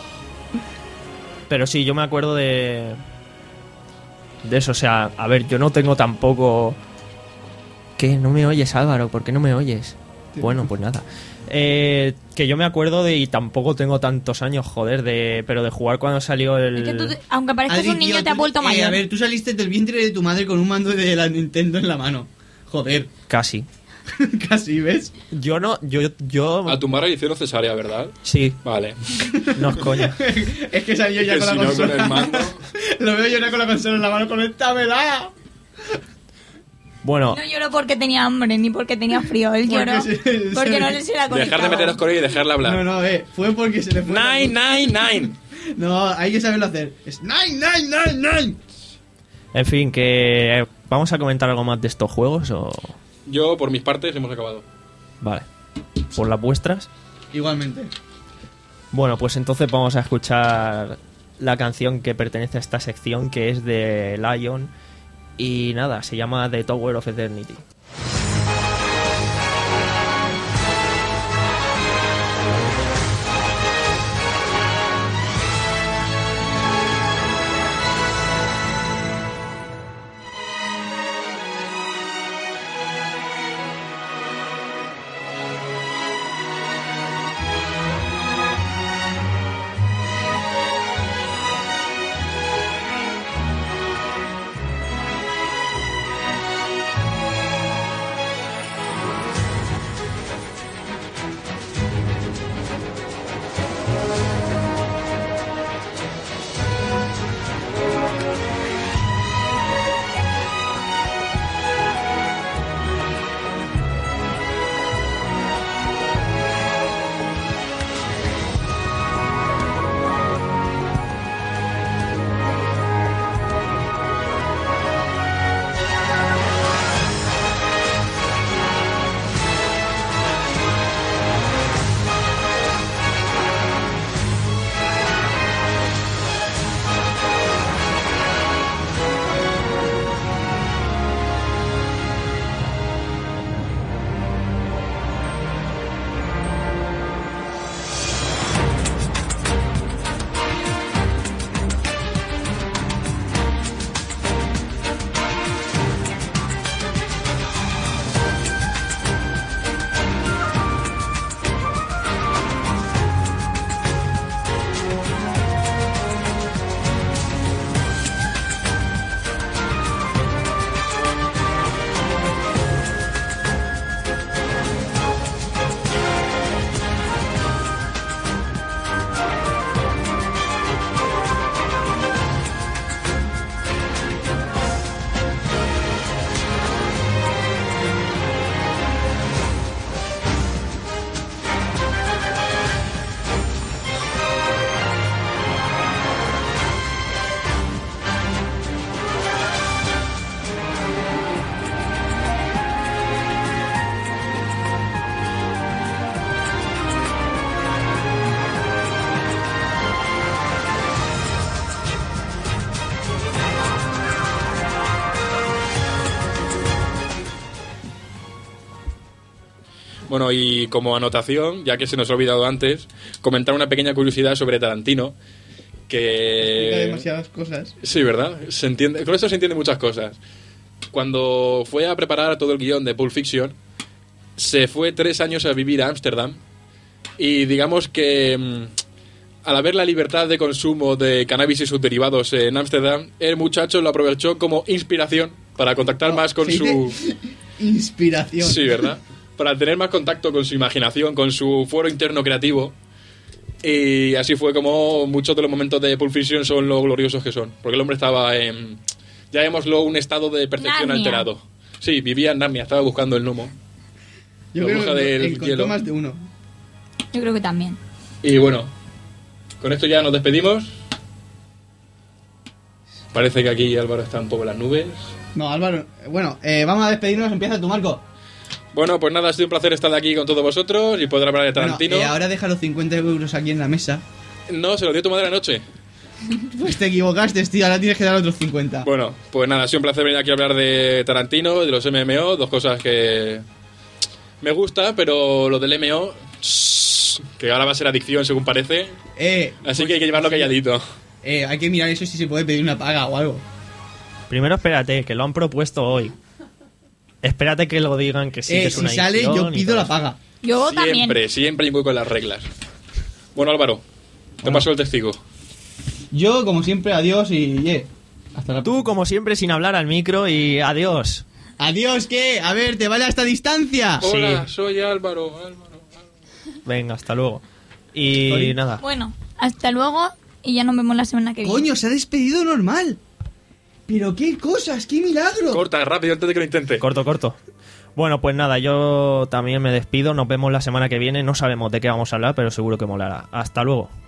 Pero sí, yo me acuerdo de. De eso, o sea, a ver, yo no tengo tampoco. ¿Qué? ¿No me oyes, Álvaro? ¿Por qué no me oyes? Bueno, pues nada. Eh, que yo me acuerdo de. Y tampoco tengo tantos años, joder, de. Pero de jugar cuando salió el. Es que tú, te- aunque parezcas Adri, un niño, tío, te has tú- vuelto eh, mayor. A ver, tú saliste del vientre de tu madre con un mando de la Nintendo en la mano. Joder, Casi. casi, ¿ves? Yo no. Yo. yo A tu madre le hicieron cesárea, ¿verdad? Sí, Vale. no es coña. Es que salió ya Que con si la no, consola. con el mando. Lo veo yo ya con la consola en la mano, conéctamela. Bueno, No lloró porque tenía hambre ni porque tenía frío. Él Porque lloró se- se- porque no le se la Dejar de conectaba. meteros con ella y dejarla hablar. No, no, eh, fue porque se le fue. la Nine, luz. nine, nine. No, hay que saberlo hacer. Es nine, nine, nine, nine. en fin, que eh, vamos a comentar algo más de estos juegos o... Yo, por mis partes, hemos acabado. Vale. ¿Por las vuestras? Igualmente. Bueno, pues entonces vamos a escuchar la canción que pertenece a esta sección, que es de Lion. Y nada, se llama The Tower of Eternity. Bueno, y como anotación, ya que se nos ha olvidado antes, comentar una pequeña curiosidad sobre Tarantino. Explica Que... demasiadas cosas. Sí, ¿verdad? Se entiende, con eso se entiende muchas cosas. Cuando fue a preparar todo el guión de Pulp Fiction, se fue tres años a vivir a Ámsterdam. Y digamos que mm, al haber la libertad de consumo de cannabis y sus derivados en Ámsterdam, el muchacho lo aprovechó como inspiración para contactar más con Se su... dice Inspiración. Sí, ¿verdad? Para tener más contacto con su imaginación, con su fuero interno creativo. Y así fue como muchos de los momentos de Pulp Fiction son lo gloriosos que son. Porque el hombre estaba en, llamémoslo, un estado de percepción Narnia. alterado. Sí, vivía en Narnia, estaba buscando el gnomo. Yo La creo bruja que del encontró hielo. más de uno. Yo creo que también. Y bueno, con esto ya nos despedimos. Parece que aquí Álvaro está un poco en las nubes. No, Álvaro. Bueno, eh, vamos a despedirnos. Empieza tú, Marco. Bueno, pues nada, ha sido un placer estar aquí con todos vosotros y poder hablar de Bueno, Tarantino. eh, ahora deja los cincuenta euros aquí en la mesa. No, se lo dio tu madre anoche. Pues te equivocaste, tío. Ahora tienes que dar otros cincuenta. Bueno, pues nada, ha sido un placer venir aquí a hablar de Tarantino, de los M M O, dos cosas que me gusta, pero lo del M M O, que ahora va a ser adicción según parece, Eh, así que hay que llevarlo calladito. eh, hay que mirar eso si se puede pedir una paga o algo. Primero espérate, que lo han propuesto hoy. Espérate que lo digan que sí, que eh, es si una sale, yo adicción y pido todo la eso. paga. Yo también. Siempre, siempre hay un hueco en las reglas. Bueno, Álvaro, te Bueno. paso el testigo. Yo, como siempre, adiós y... eh, hasta la Tú, como siempre, sin hablar al micro y adiós. ¿Adiós qué? A ver, ¿te vale a esta distancia? Sí. Hola, soy Álvaro, Álvaro. Venga, hasta luego. Y Sorry. nada. Bueno, hasta luego y ya nos vemos la semana que viene. Coño, se ha despedido normal. Pero qué cosas, qué milagro. Corta, rápido, antes de que lo intente. Corto, corto. Bueno, pues nada, yo también me despido. Nos vemos la semana que viene. No sabemos de qué vamos a hablar, pero seguro que molará. Hasta luego.